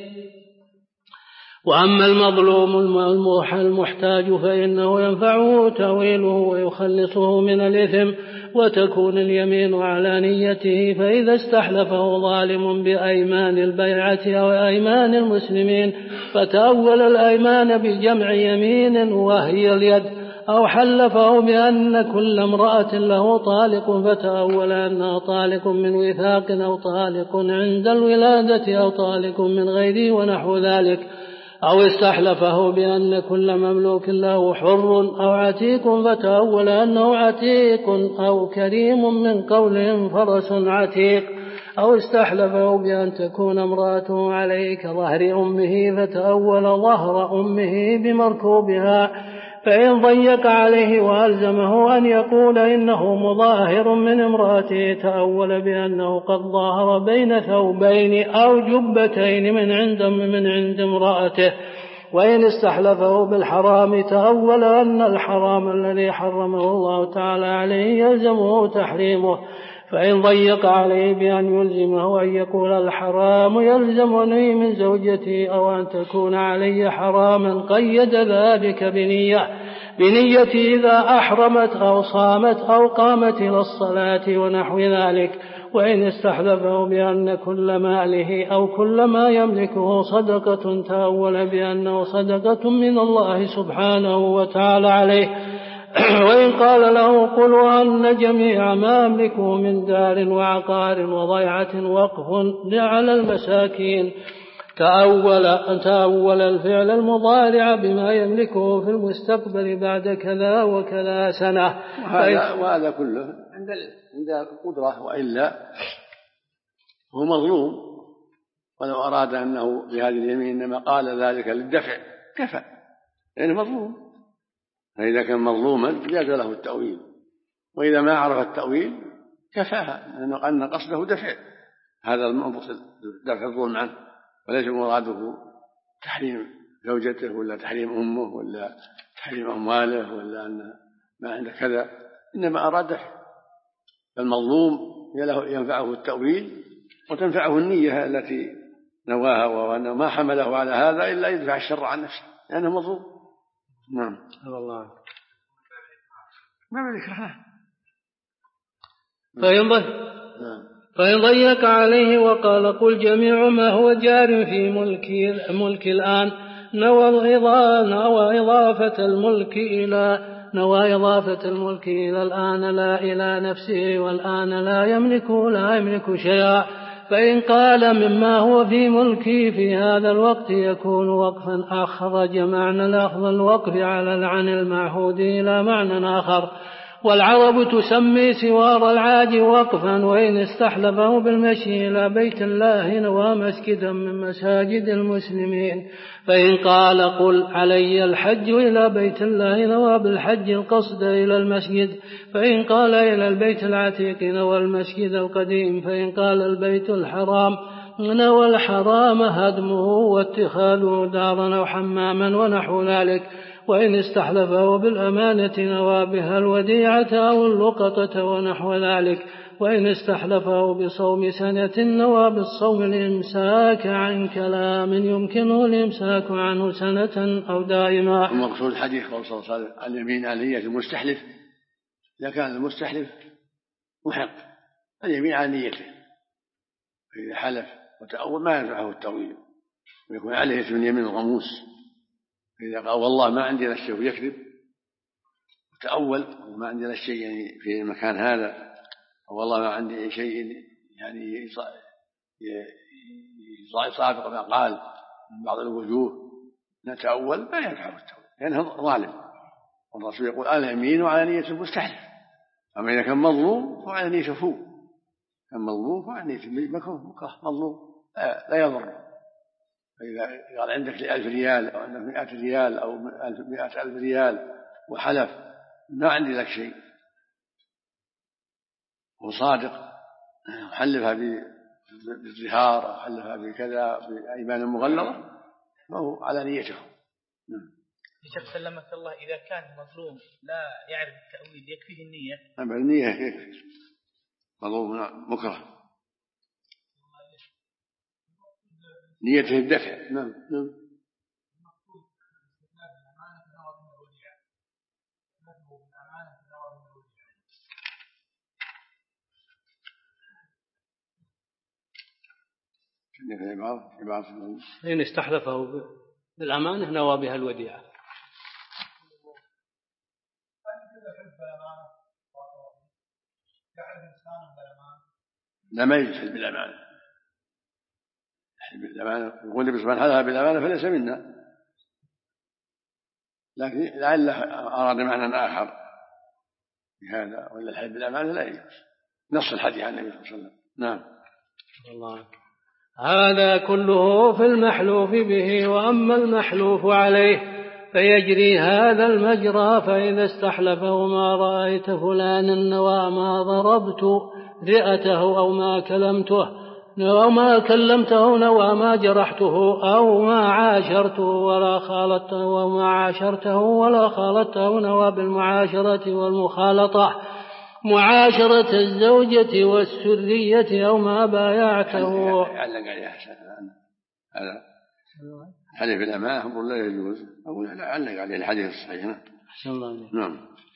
وأما المظلوم المحتاج فإنه ينفعه تأويله ويخلصه من الإثم، وتكون اليمين على نيته، فإذا استحلفه ظالم بأيمان البيعة أو أيمان المسلمين فتأول الأيمان بجمع يمين وهي اليد، أو حلفه بأن كل امرأة له طالق فتأول أنها طالق من وثاق أو طالق عند الولادة أو طالق من غيره ونحو ذلك، أو استحلفه بأن كل مملوك له حر أو عتيق فتأول أنه عتيق أو كريم من قولهم فرس عتيق، أو استحلفه بأن تكون امرأته عليه كظهر أمه فتأول ظهر أمه بمركوبها، فإن ضيق عليه وألزمه أن يقول إنه مظاهر من امرأته تأول بأنه قد ظاهر بين ثوبين أو جبتين من عند امرأته. وإن استحلفه بالحرام تأول أن الحرام الذي حرمه الله تعالى عليه يلزمه تحريمه، فإن ضيق عليه بأن يلزمه أن يقول الحرام يلزمني من زوجتي أو أن تكون علي حراما قيد ذلك بنية إذا أحرمت أو صامت أو قامت إلى الصلاة ونحو ذلك. وإن استحلفه بأن كل ماله أو كل ما يملكه صدقة تأول بأنه صدقة من الله سبحانه وتعالى عليه. وإن قال له قل وأن جميع ما أملكه من دار وعقار وضيعة وقف على المساكين تأول الفعل المضارع بما يملكه في المستقبل بعد كذا وكذا سنة. وهذا كله عند القدرة، وإلا هو مظلوم، ولو أراد أنه بهذه اليمين إنما قال ذلك للدفع كفى، لأنه مظلوم. فإذا كان مظلوما جاز له التأويل، وإذا ما عرف التأويل كفاها، لأنه أن قصده دفع هذا المنبط، دفع الظلم عنه، وليس مراده تحريم زوجته ولا تحريم أمه ولا تحريم أمواله ولا أن ما عنده كذا، إنما أراد دفع. فالمظلوم ينفعه التأويل وتنفعه النية التي نواها، وأنه ما حمله على هذا إلا يدفع الشر عن نفسه لأنه مظلوم. نعم والله. ما بذكره. فإن ضيق عليه وقال قل جميع ما هو جار في ملك الآن نوى إضافة الملك إلى الآن لا إلى نفسه، والآن لا يملك شيئا. فإن قال مما هو في ملكي في هذا الوقت يكون وقفا أخرج معنى الأخذ الوقف عن المعهود إلى معنى آخر. والعرب تسمي سوار العاج وقفا، وإن استحلفه بالمشي إلى بيت الله نوى مسجدا من مساجد المسلمين. فإن قال قل علي الحج إلى بيت الله نوى بالحج القصد إلى المسجد. فإن قال إلى البيت العتيق نوى المسجد القديم. فإن قال البيت الحرام نوى الحرام هدمه واتخاذه دارا أو حماما ونحو ذلك. وإن استحلفه بالأمانة نوى بها الوديعة أو اللقطة ونحو ذلك. وإن استحلفه بصوم سنة نوى بالصوم الإمساك عن كلام يمكنه الإمساك عنه سنة أو دائما. المقصود الحديث قول صلى الله عليه وسلم اليمين على نية المستحلف إذا كان المستحلف محق اليمين على نيته، فإذا حلف وتأول ما ينفعه التأويل ويكون عليه اسم اليمين الغموس. إذا قال والله ما عندنا الشيء ويكذب وتأول ما عندنا الشيء يعني في المكان هذا، والله ما عندي شيء يعني يصادق ما قال من بعض الوجوه نتأول ما ينفعه التأويل لأنه ظالم. والرسول يقول اليمين على نية المستحلف. أما إذا كان مظلوم فعلى نية فوق، كان مظلوم فعلى نية مكره مظلوم لا يضر. فإذا قال عندك 1000 ريال أو عندك 100 ريال أو 100,000 ريال وحلف ما عندي لك شيء وصادق وحلفها بالظهار أو حلفها بكذا بأيمان مغلظة فهو على نيته. الشيخ سلمك الله إذا كان مظلوم لا يعرف التأويل يكفيه النية؟ أما النية يكفي، مظلوم مكره نيته الدفع. نعم إن استحلفه بالأمانة نوى بها الوديعة. لا ما يجحد بالأمانة، يقول النبي سبحانه حلف بالأمانة فليس منا، لكن لعله أراد معنى آخر بهذا، ولا الحلف بالأمانة لا يجوز نص الحديث عن النبي صلى الله عليه وسلم. نعم الله. هذا كله في المحلوف به. وأما المحلوف عليه فيجري هذا المجرى. فإذا استحلفه ما رأيت فلانا نوى ما ضربت رئته أو ما كلمته نوى ما جرحته أو ما عاشرته ولا خالطته وما عاشرته ولا خالطته نوى بالمعاشرة والمخالطة معاشرة الزوجة والسرية أو ما بايعته. علق عليه هذا حلف بالأمانة أمر لا يجوز، أقول علق عليه الحديث الصحيح. نعم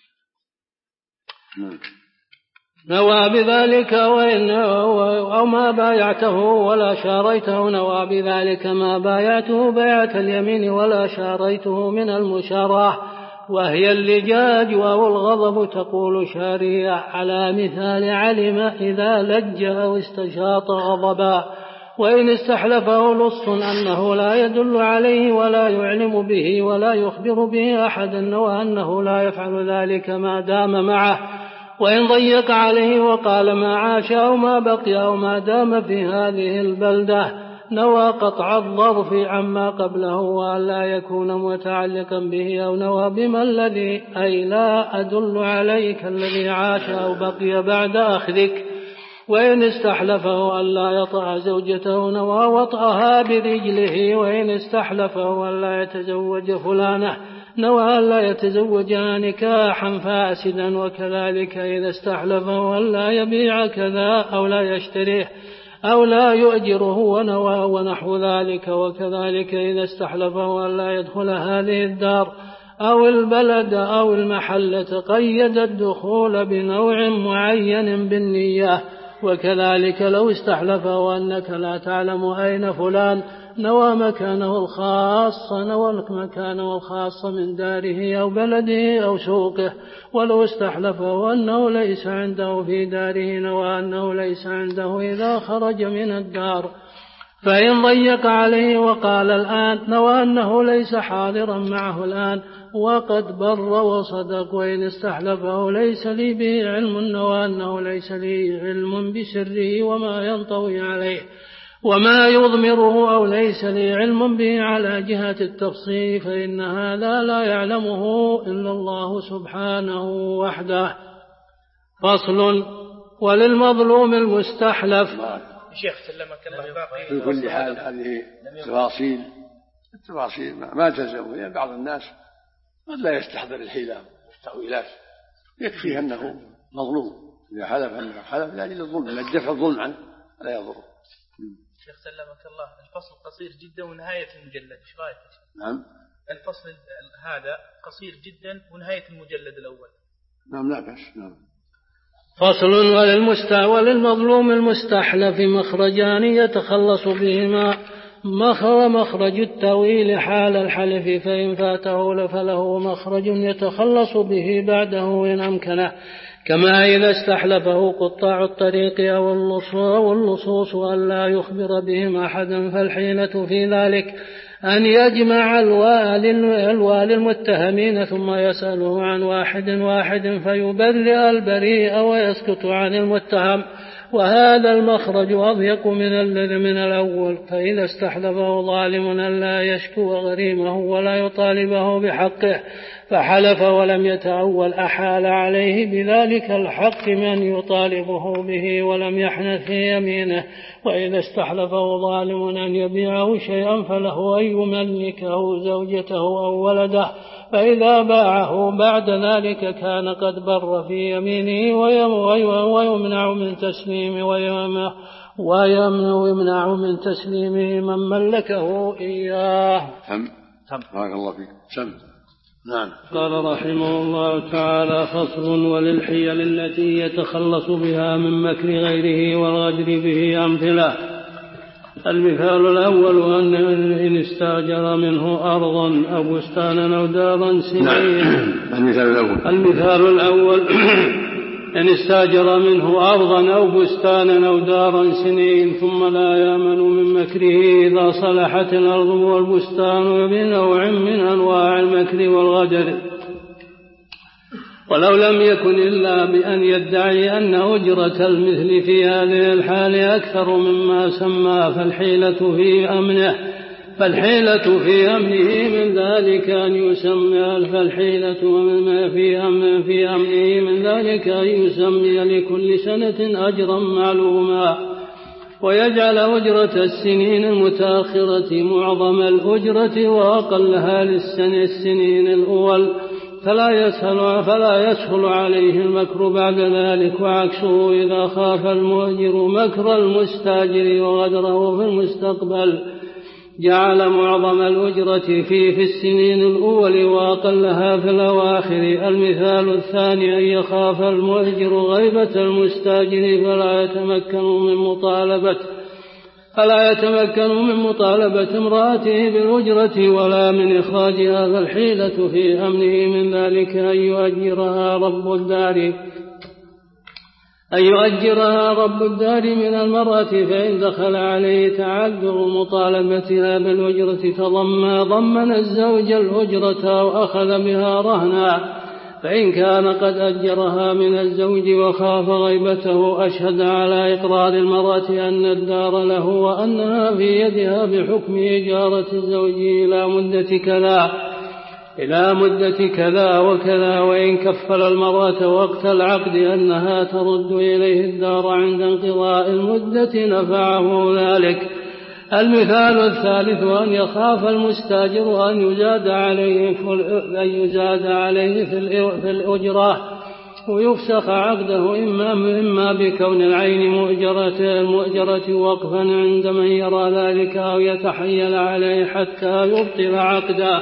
نوى بذلك أو ما بايعته ولا شاريته نوى بذلك ما بايعته بيعة اليمين ولا شاريته من المشاراه، وهي اللجاج أو الغضب تقول شارية على مثال علم إذا لج أو استشاط غضبا. وإن استحلفه لص أنه لا يدل عليه ولا يعلم به ولا يخبر به أحدا وأنه لا يفعل ذلك ما دام معه. وإن ضيق عليه وقال ما عاش أو ما بقي أو ما دام في هذه البلدة نوى قطع الظرف عما قبله وألا يكون متعلقا به، أو نوى بما الذي أي لا أدل عليك الذي عاش أو بقي بعد أخذك. وإن استحلفه ألا يطع زوجته نوى وطأها برجله. وإن استحلفه ألا يتزوج فلانة نوى ألا يتزوجا نكاحا فاسدا، وكذلك إذا استحلفه ألا يبيع كذا أو لا يشتريه أو لا يؤجره ونوى ونحو ذلك، وكذلك إذا استحلفه ألا يدخل هذه الدار أو البلد أو المحلة قيد الدخول بنوع معين بالنية. وكذلك لو استحلفه أنك لا تعلم أين فلان نوى مكانه الخاص من داره أو بلده أو سوقه. ولو استحلفه أنه ليس عنده في داره نوى أنه ليس عنده إذا خرج من الدار. فإن ضيق عليه وقال الآن نوى أنه ليس حاضرا معه الآن وقد بر وصدق. وإن استحلفه ليس لي به علم نوى أنه ليس لي علم بسره وما ينطوي عليه وما يضمره أو ليس لي علم به على جهة التفصيل، فإن هذا لا يعلمه إلا الله سبحانه وحده. فصل. وللمظلوم المستحلف. شيخ سلمك الله باقي في كل حال هذه التفاصيل ما تلزم، لأن بعض الناس قد لا يستحضر الحيلة والتأويلات، يكفيه أنه مظلوم إذا حلف أنه حلف لأجل الظلم للدفع الظلم عنه لا يضر. شيخ سلمك الله، الفصل قصير جدا ونهاية المجلد ايش رايك؟ نعم، الفصل هذا قصير جدا ونهاية المجلد الأول. نعم لا بأس. نعم. فصل. وللمظلوم المستحلف مخرجان يتخلص بهما مخرج التأويل حال الحلف، فإن فاته فله مخرج يتخلص به بعده إن أمكنه، كما إذا استحلفه قطاع الطريق أو اللصوص ألا يخبر بهم أحدا، فالحيلة في ذلك أن يجمع الوالي المتهمين ثم يسأله عن واحد فيبرئ البريء ويسكت عن المتهم، وهذا المخرج أضيق من الأول. فإذا استحلفه ظالم ألا يشكو غريمه ولا يطالبه بحقه فحلف ولم يتأول أحال عليه بذلك الحق من يطالبه به ولم يحنث في يمينه. وإذا استحلفه ظالم أن يبيعه شيئا فله أن يملكه زوجته أو ولده، فإذا باعه بعد ذلك كان قد بر في يمينه ويمنع من تسليمه من ملكه إياه. بارك الله فيك. نعم. قال رحمه الله تعالى: فصل. وللحيل التي يتخلص بها من مكر غيره والغدر به أمثلة. المثال الأول أن استأجر منه أرضا أو بستانا أو دارا سنين. المثال الأول أن استأجر منه أرضا أو بستانا أو دارا سنين ثم لا يأمن من مكره إذا صلحت الأرض والبستان بنوع من أنواع المكر والغدر، ولو لم يكن إلا بأن يدعي أن أجرة المثل في هذه الحال أكثر مما سمى، فالحيلة في أمنه من ذلك أن يسمي لكل سنة أجرا معلوما، ويجعل أجرة السنين المتأخرة معظم الأجرة وأقلها السنين الأول، فلا يسهل عليه المكر بعد ذلك. وعكسه إذا خاف المؤجر مكر المستاجر وغدره في المستقبل جعل معظم الأجرة في السنين الأول وأقلها في الأواخر. المثال الثاني أن يخاف المؤجر غيبة المستاجر فلا يتمكن من مطالبة امرأته بالأجرة ولا من إخراجها، فالحيلة في أمنه من ذلك أن يؤجرها رب الدار من المرأة، فإن دخل عليه تعذر مطالبتها بالأجرة ضمن الزوج الأجرة أو أخذ بها رهنا، فإن كان قد أجرها من الزوج وخاف غيبته أشهد على إقرار المرأة أن الدار له وأنها في يدها بحكم إجارة الزوج إلى مدة كذا وكذا، وإن كفل المرأة وقت العقد أنها ترد إليه الدار عند انقضاء المدة نفعه ذلك، المثال الثالث أن يخاف المستاجر أن يزاد عليه في الأجرة ويفسخ عقده إما بكون العين المؤجرة وقفا عند من يرى ذلك أو يتحيل عليه حتى يبطل عقده.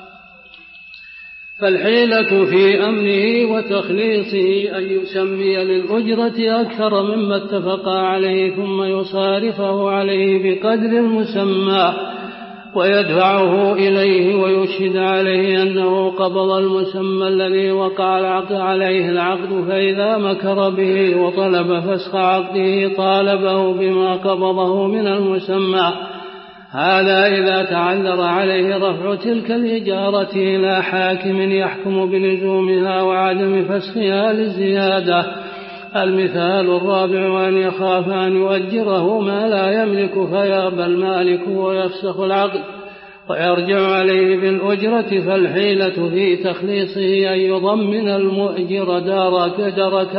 فالحيلة في أمنه وتخليصه أن يسمي للأجرة أكثر مما اتفقا عليه ثم يصارفه عليه بقدر المسمى ويدفعه إليه ويشهد عليه أنه قبض المسمى الذي وقع العقد عليه العقد، فإذا مكر به وطلب فسخ عقده طالبه بما قبضه من المسمى. هذا إذا تعذر عليه رفع تلك الإجارة إلى حاكم يحكم بلزومها وعدم فسخها للزيادة. المثال الرابع أن يخاف أن يؤجره ما لا يملك فيأبى المالك ويفسخ العقد ويرجع عليه بالأجرة، فالحيلة في تخليصه أن يضمن المؤجر درك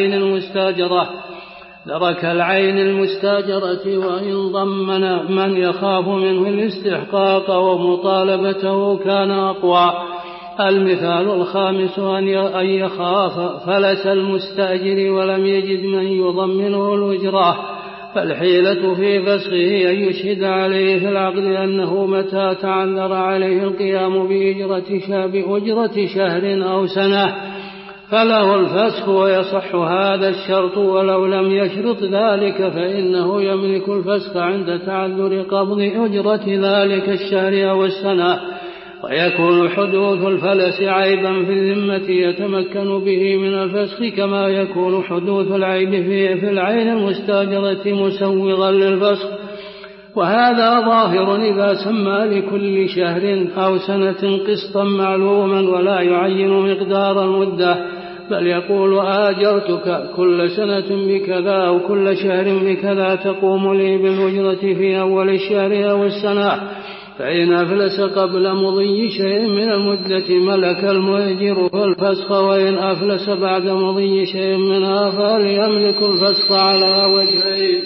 العين المستاجرة وإن ضمن من يخاف منه الاستحقاق ومطالبته كان أقوى. المثال الخامس أن يخاف فلس المستأجر ولم يجد من يضمنه الأجرة، فالحيلة في فسخه أن يشهد عليه في العقد أنه متى تعذر عليه القيام بأجرة شهر أو سنة فله الفسخ ويصح هذا الشرط، ولو لم يشرط ذلك فإنه يملك الفسخ عند تعذر قبض أجرة ذلك الشهر أو السنة. ويكون حدوث الفلس عيبا في الذمة يتمكن به من الفسخ كما يكون حدوث العيب في العين المستاجرة مسوغا للفسخ، وهذا ظاهر إذا سمى لكل شهر أو سنة قسطا معلوما ولا يعين مقدار المدة، بل يقول آجرتك كل سنة بكذا أو كل شهر بكذا تقوم لي بالأجرة في أول الشهر أو السنة. فإن أفلس قبل مضي شيء من المدة ملك المؤجر الفسخ، وإن أفلس بعد مضي شيء منها فليملك الفسخ على وجهين: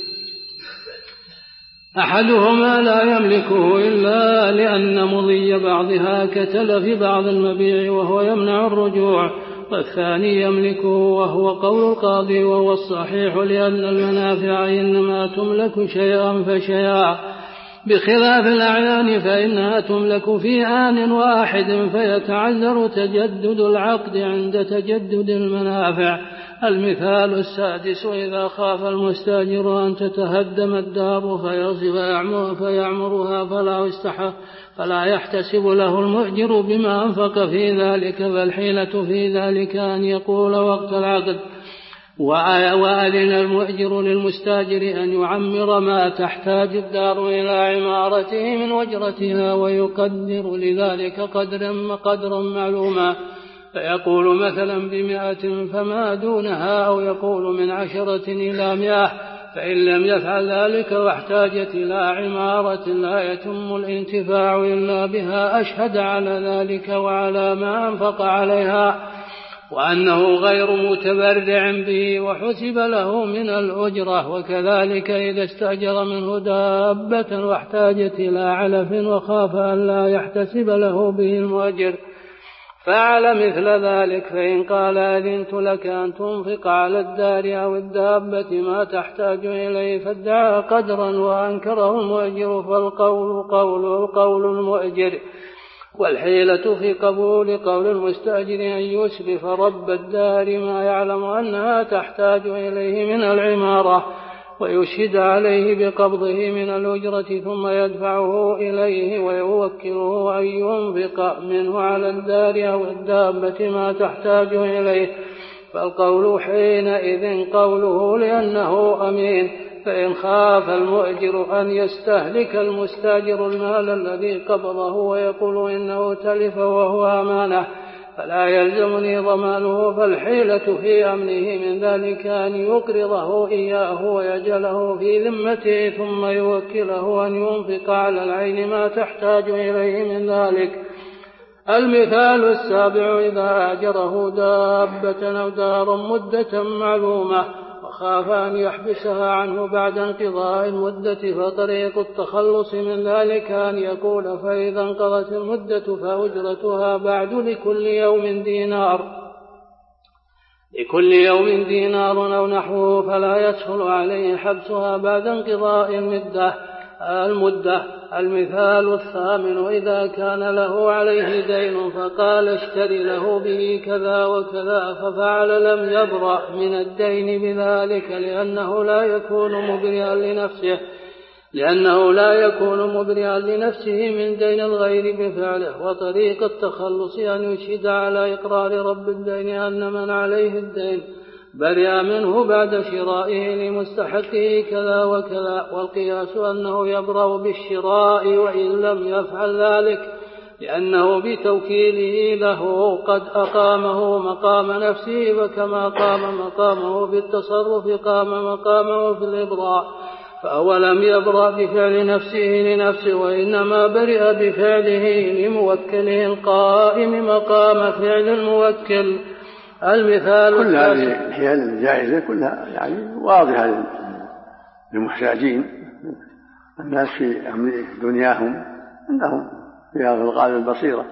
أحدهما لا يملكه إلا لأن مضي بعضها كتلف بعض المبيع وهو يمنع الرجوع، والثاني يملكه وهو قول القاضي وهو الصحيح، لأن المنافع إنما تملك شيئا فشيئا، بخلاف الأعيان فإنها تملك في آن واحد فيتعذر تجدد العقد عند تجدد المنافع. المثال السادس: إذا خاف المستاجر أن تتهدم الدار فيعمرها فلا يحتسب له المؤجر بما أنفق في ذلك، فالحيلة في ذلك أن يقول وقت العقد: وأذن المؤجر للمستاجر أن يعمر ما تحتاج الدار إلى عمارته من أجرتها، ويقدر لذلك قدرا معلوما، فيقول مثلا 100 فما دونها، أو يقول من 10 إلى 100. فإن لم يفعل ذلك واحتاجت إلى عمارة لا يتم الانتفاع إلا بها أشهد على ذلك وعلى ما أنفق عليها وأنه غير متبرع به وحسب له من الأجرة. وكذلك إذا استأجر منه دابة واحتاجت إلى علف وخاف أن لا يحتسب له به المؤجر فعل مثل ذلك، فإن قال أذنت لك أن تنفق على الدار أو الدابة ما تحتاج إليه فادعى قدرا وأنكره المؤجر فالقول قول المؤجر. والحيلة في قبول قول المستأجر أن يسلف رب الدار ما يعلم أنها تحتاج إليه من العمارة ويشهد عليه بقبضه من الأجرة ثم يدفعه إليه ويوكله أن ينفق منه على الدار أو الدابة ما تحتاج إليه، فالقول حينئذ قوله لأنه أمين. فإن خاف المؤجر أن يستهلك المستاجر المال الذي قبضه ويقول إنه تلف وهو أمانة فلا يلزمني ضمانه، فالحيلة في أمنه من ذلك أن يقرضه إياه ويجله في ذمته ثم يوكله أن ينفق على العين ما تحتاج إليه من ذلك. المثال السابع: إذا أجره دابة أو دارا مدة معلومة وخاف أن يحبسها عنه بعد انقضاء المدة، فطريق التخلص من ذلك أن يقول فإذا انقضت المدة فأجرتها بعد لكل يوم دينار أو نحوه، فلا يسهل عليه حبسها بعد انقضاء المدة. المثال الثامن: إذا كان له عليه دين فقال اشتري له به كذا وكذا، ففعل لم يبرأ من الدين بذلك لأنه لا يكون مبرئا لنفسه من دين الغير بفعله. وطريق التخلص أن يشهد على إقرار رب الدين أن من عليه الدين برئ منه بعد شرائه لمستحقه كذا وكذا، والقياس أنه يبرأ بالشراء وإن لم يفعل ذلك، لأنه بتوكيله له قد أقامه مقام نفسه، فكما قام مقامه بالتصرف قام مقامه في الإبراء، فهو لم يبرأ بفعل نفسه لنفسه، وإنما برئ بفعله لموكله القائم مقام فعل الموكل. المثال كل هذه الحيل الجائزة كلها يعني واضحة للمحتاجين. الناس في أمر دنياهم عندهم فيها في الغالب البصيرة،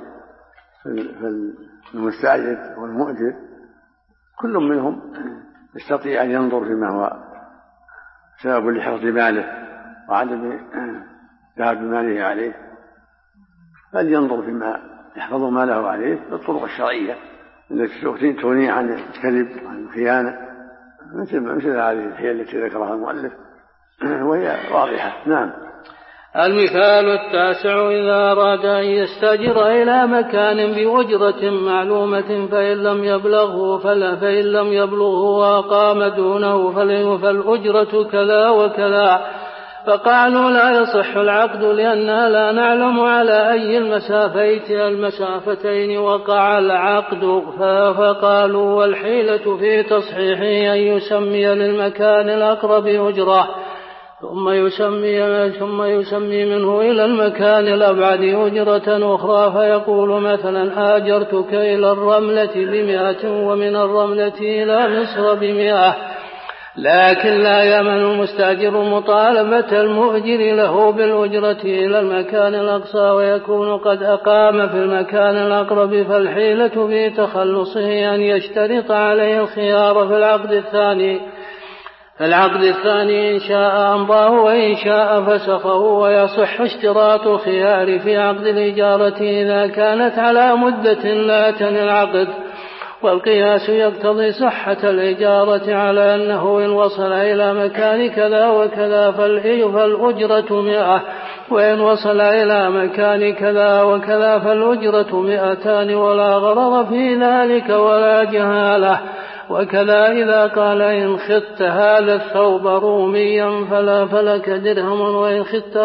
فالمستأجر والمؤجر كل منهم يستطيع أن ينظر فيما هو سبب لحفظ ماله وعدم ذهاب ماله عليه، فلينظر فيما يحفظ ماله عليه بالطرق الشرعية التي تغني عن الكذب وعن الخيانة، مثل هذه الحيل التي ذكرها المؤلف وهي واضحة. نعم. المثال التاسع: إذا أراد أن يستأجر إلى مكان بأجرة معلومة فإن لم يبلغه وأقام دونه فالأجرة كذا وكذا، فقالوا لا يصح العقد لأننا لا نعلم على أي المسافتين وقع العقد، فقالوا والحيلة في تصحيحه أن يسمي للمكان الأقرب أجرة ثم يسمي منه إلى المكان الأبعد أجرة أخرى، فيقول مثلا آجرتك إلى الرملة ب100 ومن الرملة إلى مصر ب100، لكن لا يأمن المستأجر مطالبة المؤجر له بالأجرة إلى المكان الأقصى ويكون قد أقام في المكان الأقرب، فالحيلة في تخلصه أن يشترط عليه الخيار في العقد الثاني إن شاء أمضاه وإن شاء فسخه، ويصح اشتراط الخيار في عقد الإجارة إذا كانت على مدة لا تني العقد، والقياس يقتضي صحة الإجارة على أنه إن وصل إلى مكان كذا وكذا فالأجرة 100، وإن وصل إلى مكان كذا وكذا فالأجرة 200، ولا غرض في ذلك ولا جهالة. وكذا إذا قال إن خدت هذا الثوب روميا فلك درهم، وإن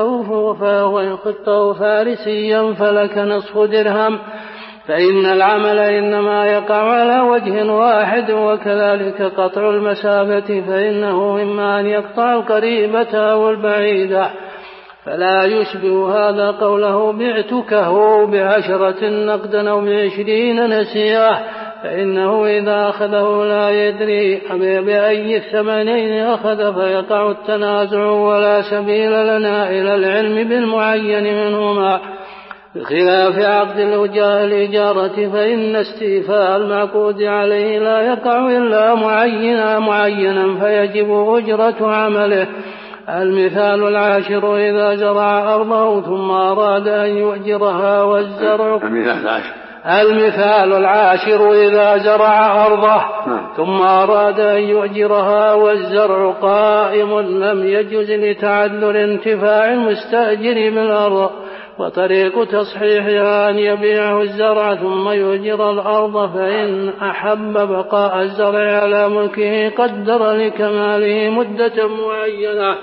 خدته فارسيا فلك نصف درهم، فإن العمل إنما يقع على وجه واحد. وكذلك قطع المسافة، فإنه إما أن يقطع القريبة أو البعيدة، فلا يشبه هذا قوله بعتكه ب10 نقدا أو ب20 نسيئة، فإنه إذا أخذه لا يدري بأي الثمنين أخذ فيقع التنازع، ولا سبيل لنا إلى العلم بالمعين منهما، بخلاف عقد الإجارة فإن استيفاء المعقود عليه لا يقع إلا معينا فيجب أجرة عمله. المثال العاشر: إذا زرع أرضه ثم أراد أن يؤجرها والزرع المثال العاشر: إذا زرع أرضه ثم أراد أن يؤجرها والزرع قائم لم يجز لتعذر انتفاع المستأجر بالأرض، وطريق تصحيحها أن يبيعه الزرع ثم يؤجر الأرض، فإن أحب بقاء الزرع على ملكه قدر لكماله مدة معينة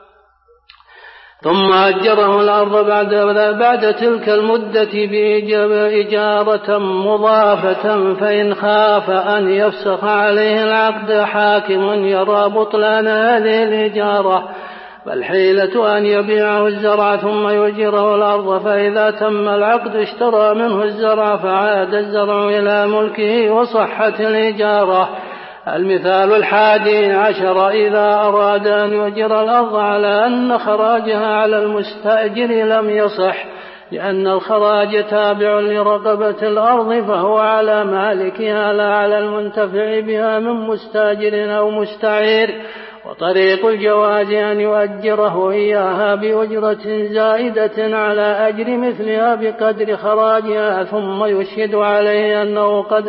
ثم أجره الأرض بعد تلك المدة بإجارة مضافة، فإن خاف أن يفسخ عليه العقد حاكم يرى بطلان هذه الإجارة، فالحيلة أن يبيعه الزرع ثم يؤجره الأرض، فإذا تم العقد اشترى منه الزرع فعاد الزرع إلى ملكه وصحت الإجارة. المثال 11 إذا أراد أن يؤجر الأرض على أن خراجها على المستأجر لم يصح، لأن الخراج تابع لرقبة الأرض فهو على مالكها لا على المنتفع بها من مستأجر أو مستعير. وطريق الجواز أن يؤجره إياها بأجرة زائدة على أجر مثلها بقدر خراجها، ثم يشهد عليه أنه قد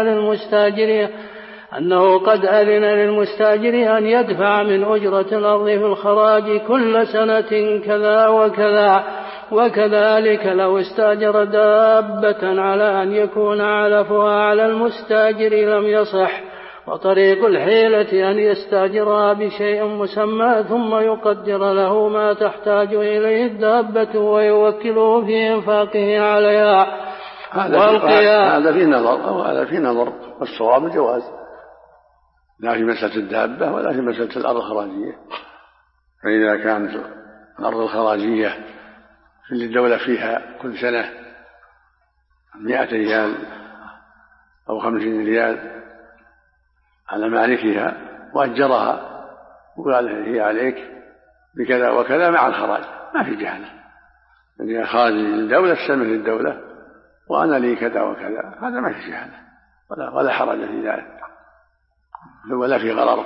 أذن للمستأجر أن يدفع من أجرة الأرض في الخراج كل سنة كذا وكذا. وكذلك لو استأجر دابة على أن يكون علفها على المستأجر لم يصح. وطريق الحيلة أن يستأجرها بشيء مسمى ثم يقدر له ما تحتاج إليه الدابة ويوكله في إنفاقه عليها. هذا فيه نظر والصواب الجواز، لا في مسألة الدابة ولا في مسألة الأرض الخراجية. فإذا كانت الأرض الخراجية اللي الدولة فيها كل سنة 100 ريال أو 50 ريال على مالكها وأجرها وقال هي عليك بكذا وكذا مع الخراج، ما في جهلة، يعني خارج الدولة استلمه للدولة وأنا لي كذا وكذا، هذا ما في جهلة ولا حرج في ذلك ولا في غرر.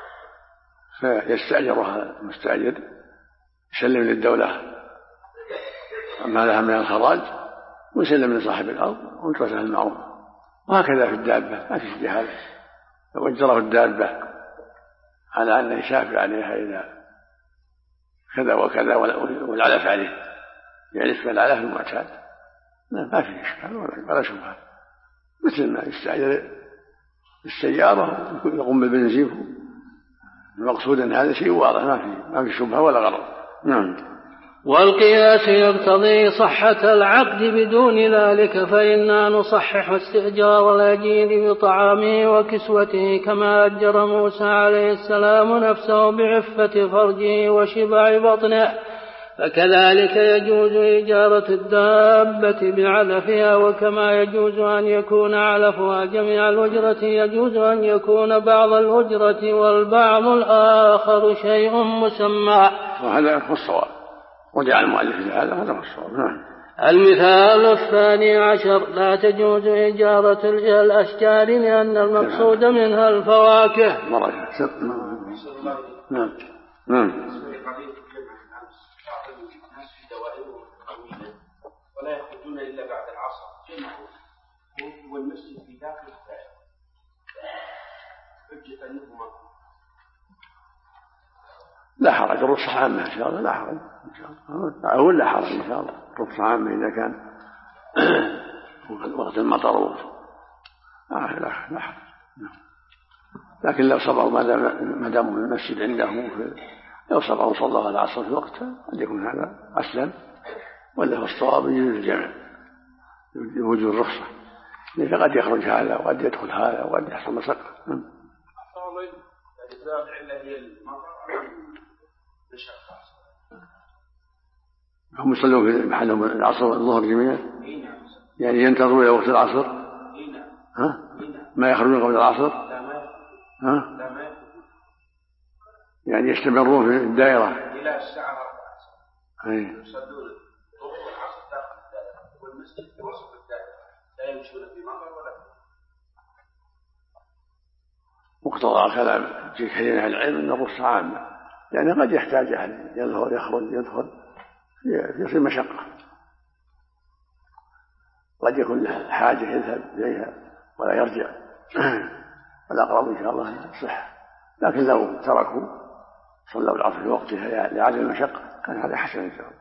فيستأجرها المستأجر يسلم للدولة ما لها من الخراج ويسلم لصاحب الأرض وانترسها المعروف. وهكذا في الدابة ما في جهالة، لو أجره الدابة على أنه يشافع عليها إذا كذا وكذا والعلف عليه يعرف العلف المعتاد ما في إشكال ولا شبهة، مثل ما يستأجر السيارة يقوم بالبنزين. المقصود أن هذا شيء واضح ما في شبهة ولا غرض. نعم. والقياس يقتضي صحة العقد بدون ذلك، فإنا نصحح استئجار الأجير بطعامه وكسوته كما أجر موسى عليه السلام نفسه بعفة فرجه وشبع بطنه، فكذلك يجوز إجارة الدابة بعلفها. وكما يجوز أن يكون علفها جميع الأجرة يجوز أن يكون بعض الأجرة والبعض الآخر شيء مسمى. وهذا هو الصواب، وجعل المؤلف هذا هو الصواب. المثال 12 لا تجوز إجارة الأشجار لأن المقصود منها الفواكه. ولا يخرجون إلا بعد العصر جمعوا والمسجد في داخل الدائرة حجة أنهما لا حرج، الرخصة عامة إن شاء الله، لا حرج إن شاء الله، أقول لا حرج إن شاء الله، الرخصة عامة إذا كان وقت المطر لا حرج. لكن لو صبروا ما دام المسجد عنده لو صبروا صلى العصر في وقتها قد يكون هذا أسلم، ولا في الصواب يجوز الجمع بوجود الرخصة، فقد يخرج هذا وقد يدخل هذا وقد يحصل مشقة. هم يصلون في محلهم العصر والظهر جميعا، يعني ينتظروا إلى وقت العصر ما يخرجون قبل العصر، يعني يستمرون في الدائرة إلى الساعة 4 يصلون ظهر العصر داخل الدائرة والمسجد في وسط الدائرة لا يمشون في مطر ولا مقتضى كلام في كثير من العلم أن الرخصة عامة، يعني قد يحتاج أحد يظهر يخرج يدخل يصير مشقة، قد يكون له حاجة يذهب إليها ولا يرجع والأقرب إن شاء الله صح، لكن لو تركوا صلوا العصر في وقتها لعدم المشقة كان هذا حسن إن شاء الله.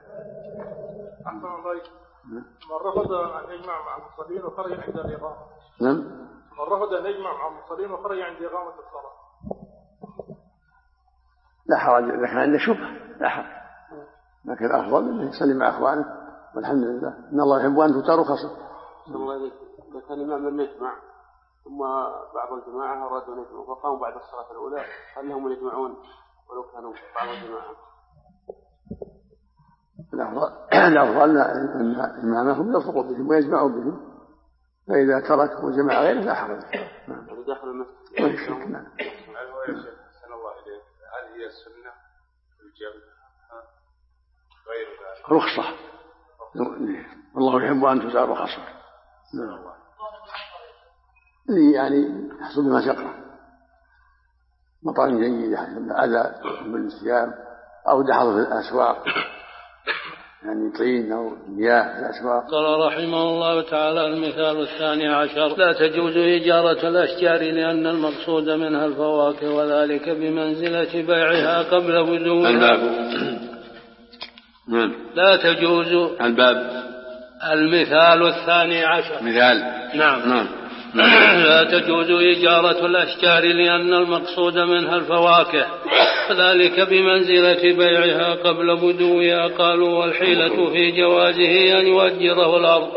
من رفض أن يجمع مع المصلين وخرج عند الإقامة. من رفض أن يجمع مع المصلين وخرج عند إقامة الصلاة لا حرج إذا كان عنده شبهة، لا حرج، لكن الأفضل أنه يصلي مع أخوانه والحمد لله إن الله يحب أن تتار خصم. إذا كان الإمام لم يجمع ثم بعض الجماعة أرادوا أن يجمعوا وقاموا بعد الصلاة الأولى هل لهم يجمعون ولو كانوا بعض الجماعة؟ الأفضل أن إمامهم يلصق بهم ويجمعوا بهم، فإذا ترك وجمع غيره لا حرج. داخل المسجد. هل هو يا شيخ أحسن الله إليك هل هي السنة الجمع غير ذلك؟ رخصة، والله يحب أن تزار رخصه. يعني يحصل بما شقه مطعم جيد يحصل أذى بالثياب أو دحض في الأسواق، يعني طين أو مياه في الأسواق. قال رحمه الله تعالى: المثال 12: لا تجوز إجارة الأشجار لأن المقصود منها الفواكه، وذلك بمنزلة بيعها قبل بدوها. الباب لا تجوز الباب المثال 12 مثال. نعم. لا تجوز إجارة الأشجار لأن المقصود منها الفواكه، وذلك بمنزلة بيعها قبل بدوها. قالوا: والحيلة في جوازه أن يؤجره الأرض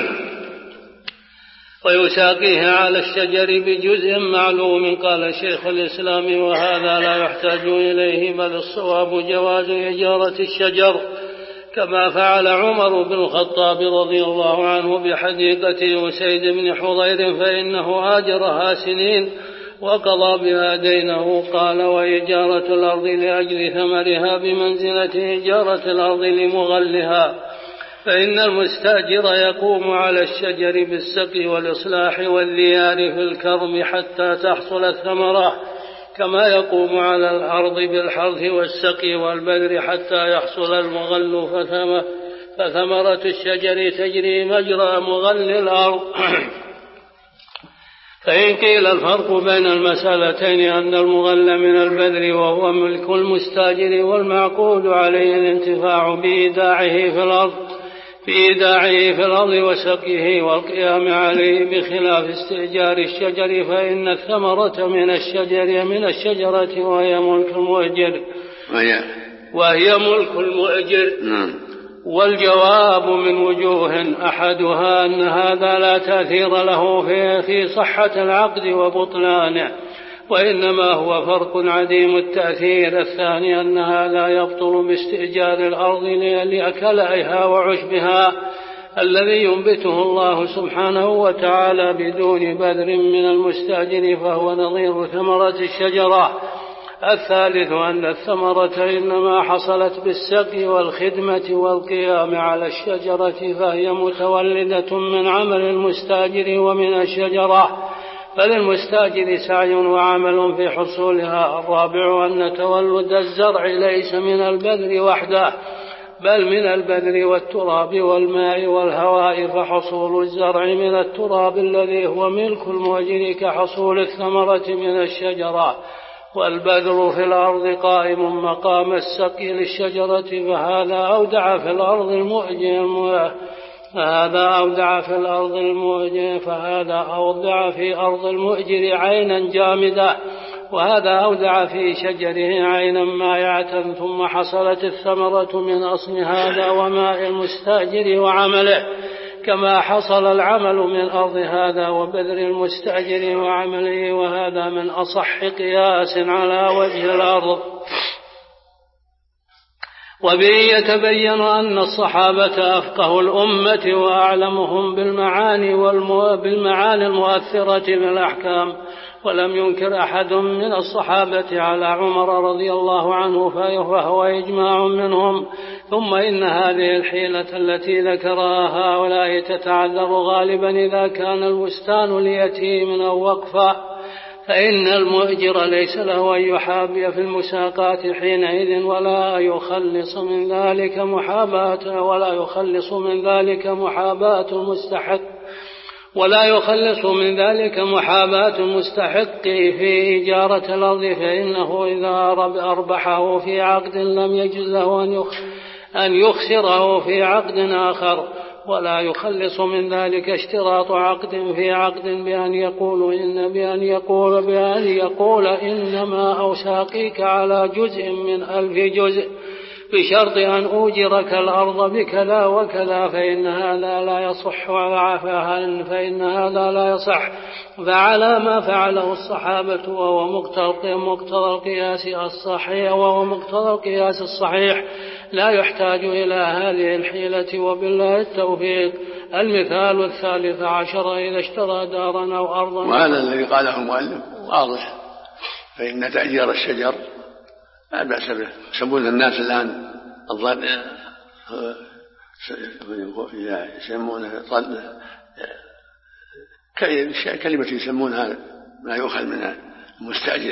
ويساقيها على الشجر بجزء معلوم. قال شيخ الإسلام: وهذا لا يحتاج إليه، بل الصواب جواز إجارة الشجر، كما فعل عمر بن الخطاب رضي الله عنه بحديقة أسيد بن حضير، فإنه آجرها سنين وقضى بها دينه. قال: وإجارة الأرض لأجل ثمرها بمنزلة إجارة الأرض لمغلها، فإن المستأجر يقوم على الشجر بالسقي والإصلاح والليار في الكرم حتى تحصل الثمرة، كما يقوم على الأرض بالحرث والسقي والبذر حتى يحصل المغل، فثمرة الشجر تجري مجرى مغل الأرض. فإن قيل الفرق بين المسألتين أن المغل من البذر وهو ملك المستاجر، والمعقود عليه الانتفاع بإيداعه في الأرض وسقيه والقيام عليه، بخلاف استئجار الشجر، فإن الثمرة من الشجرة وهي ملك المؤجر. والجواب من وجوه: أحدها أن هذا لا تأثير له في صحة العقد وبطلانه، وإنما هو فرق عديم التأثير. الثاني أن هذا يبطل باستئجار الأرض لأكلائها وعشبها الذي ينبته الله سبحانه وتعالى بدون بذر من المستأجر، فهو نظير ثمرة الشجرة. الثالث أن الثمرة إنما حصلت بالسقي والخدمة والقيام على الشجرة، فهي متولدة من عمل المستأجر ومن الشجرة، فللمستأجر سعي وعمل في حصولها. الرابع أن تولد الزرع ليس من البذر وحده، بل من البذر والتراب والماء والهواء، فحصول الزرع من التراب الذي هو ملك المؤجر كحصول الثمرة من الشجرة. والبذر في الأرض قائم مقام السقي للشجرة، فهذا أودع في أرض المؤجر عينا جامدة، وهذا أودع في شجره عينا مائعة، ثم حصلت الثمرة من أصل هذا وماء المستأجر وعمله، كما حصل العمل من أرض هذا وبذر المستأجر وعمله، وهذا من أصح قياس على وجه الأرض. وبه يتبين أن الصحابة أفقه الأمة وأعلمهم بالمعاني المؤثرة بالأحكام، ولم ينكر أحد من الصحابة على عمر رضي الله عنه، فهو إجماع منهم. ثم إن هذه الحيلة التي ذكرها هؤلاء تتعذر غالبا إذا كان البستان ليتيم أو وقفا، فإن المؤجر ليس له أن يحابي في المساقات حينئذ، ولا يخلص من ذلك محاباة المستحق في إجارة الأرض، فإنه إذا أربحه في عقد لم يجوز له أن يخسره في عقد آخر، ولا يخلص من ذلك اشتراط عقد في عقد بأن يقول إنما أوساقيك على جزء من 1000 جزء بشرط أن أوجرك الأرض بكذا وكذا، فإن هذا لا يصح. فعلى ما فعله الصحابة وهو مقتضى القياس الصحيح لا يحتاج إلى هذه الحيلة، وبالله التوفيق. المثال 13 إذا اشترى دارا أو أرضا. وهذا الذي قاله المؤلف واضح، فإن تأجير الشجر لا بأس به. يسمون الناس الآن الظن يسمونه كلمة يسمونها ما يؤخذ من المستأجر،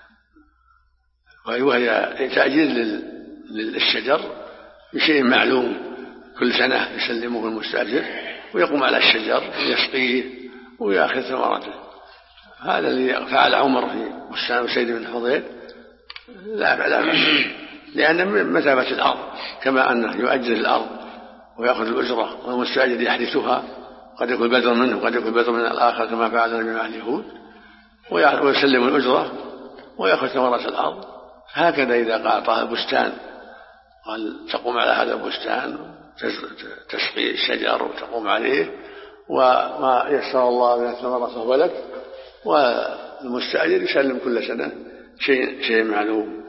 وهي تأجير للشجر بشيء معلوم، كل سنة يسلمه المستأجر ويقوم على الشجر ويسقيه ويأخذ ثمرته. هذا الذي فعل عمر في بستان أسيد بن حضير لا بأس، لأن من مثابة الأرض، كما أنه يؤجر الأرض ويأخذ الأجرة والمستأجر يحدثها، قد يكون بدر منه قد يكون بدر من الآخر كما فعل النبي مع اليهود، ويسلم الأجرة ويأخذ ثمرة الأرض. هكذا إذا أعطاه بستان قال تقوم على هذا البستان تسقي الشجر وتقوم عليه، وما يسر الله من الثمرة فهو لك، والمستأجر يسلم كل سنة شيء معلوم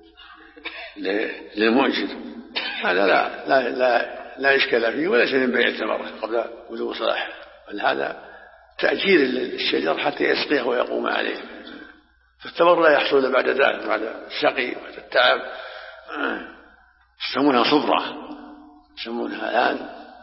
للمؤجر. هذا لا إشكال فيه ولا شيء من بيع الثمرة قبل بلوغ صلاحه، بل هذا تأجير للشجر حتى يسقيه ويقوم عليه. فالثمر لا يحصل بعد ذلك، بعد السقي بعد التعب. يسمونها صبرة، يسمونها الآن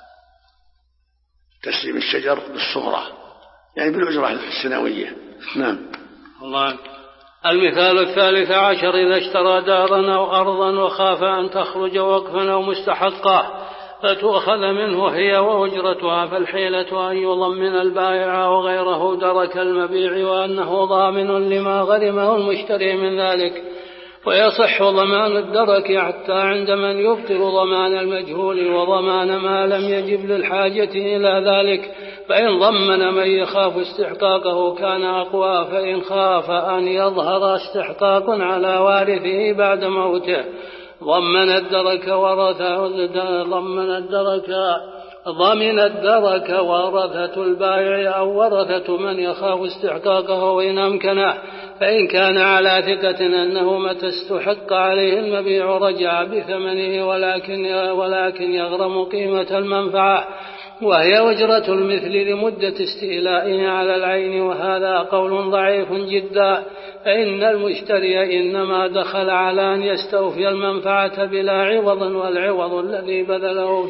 تسليم الشجر بالصبرة، يعني بالأجرة السنوية. نعم. الله. المثال 13 إذا اشترى دارا أو أرضا وخاف أن تخرج وقفا أو مستحقا فتؤخذ منه هي وأجرتها، فالحيلة أن يضمن البائع وغيره درك المبيع وأنه ضامن لما غرمه المشتري من ذلك، ويصح ضمان الدرك حتى عند من يبطل ضمان المجهول وضمان ما لم يجب للحاجة إلى ذلك. فإن ضمن من يخاف استحقاقه كان أقوى، فإن خاف أن يظهر استحقاق على وارثه بعد موته ضمن الدرك ورثة البائع أو ورثة من يخاف استحقاقه وإن أمكنه. فإن كان على ثقة أنه متى استحق عليه المبيع رجع بثمنه ولكن يغرم قيمة المنفعة وهي أجرة المثل لمدة استيلائه على العين، وهذا قول ضعيف جدا، فإن المشتري إنما دخل على أن يستوفي المنفعة بلا عوض، والعوض الذي بذله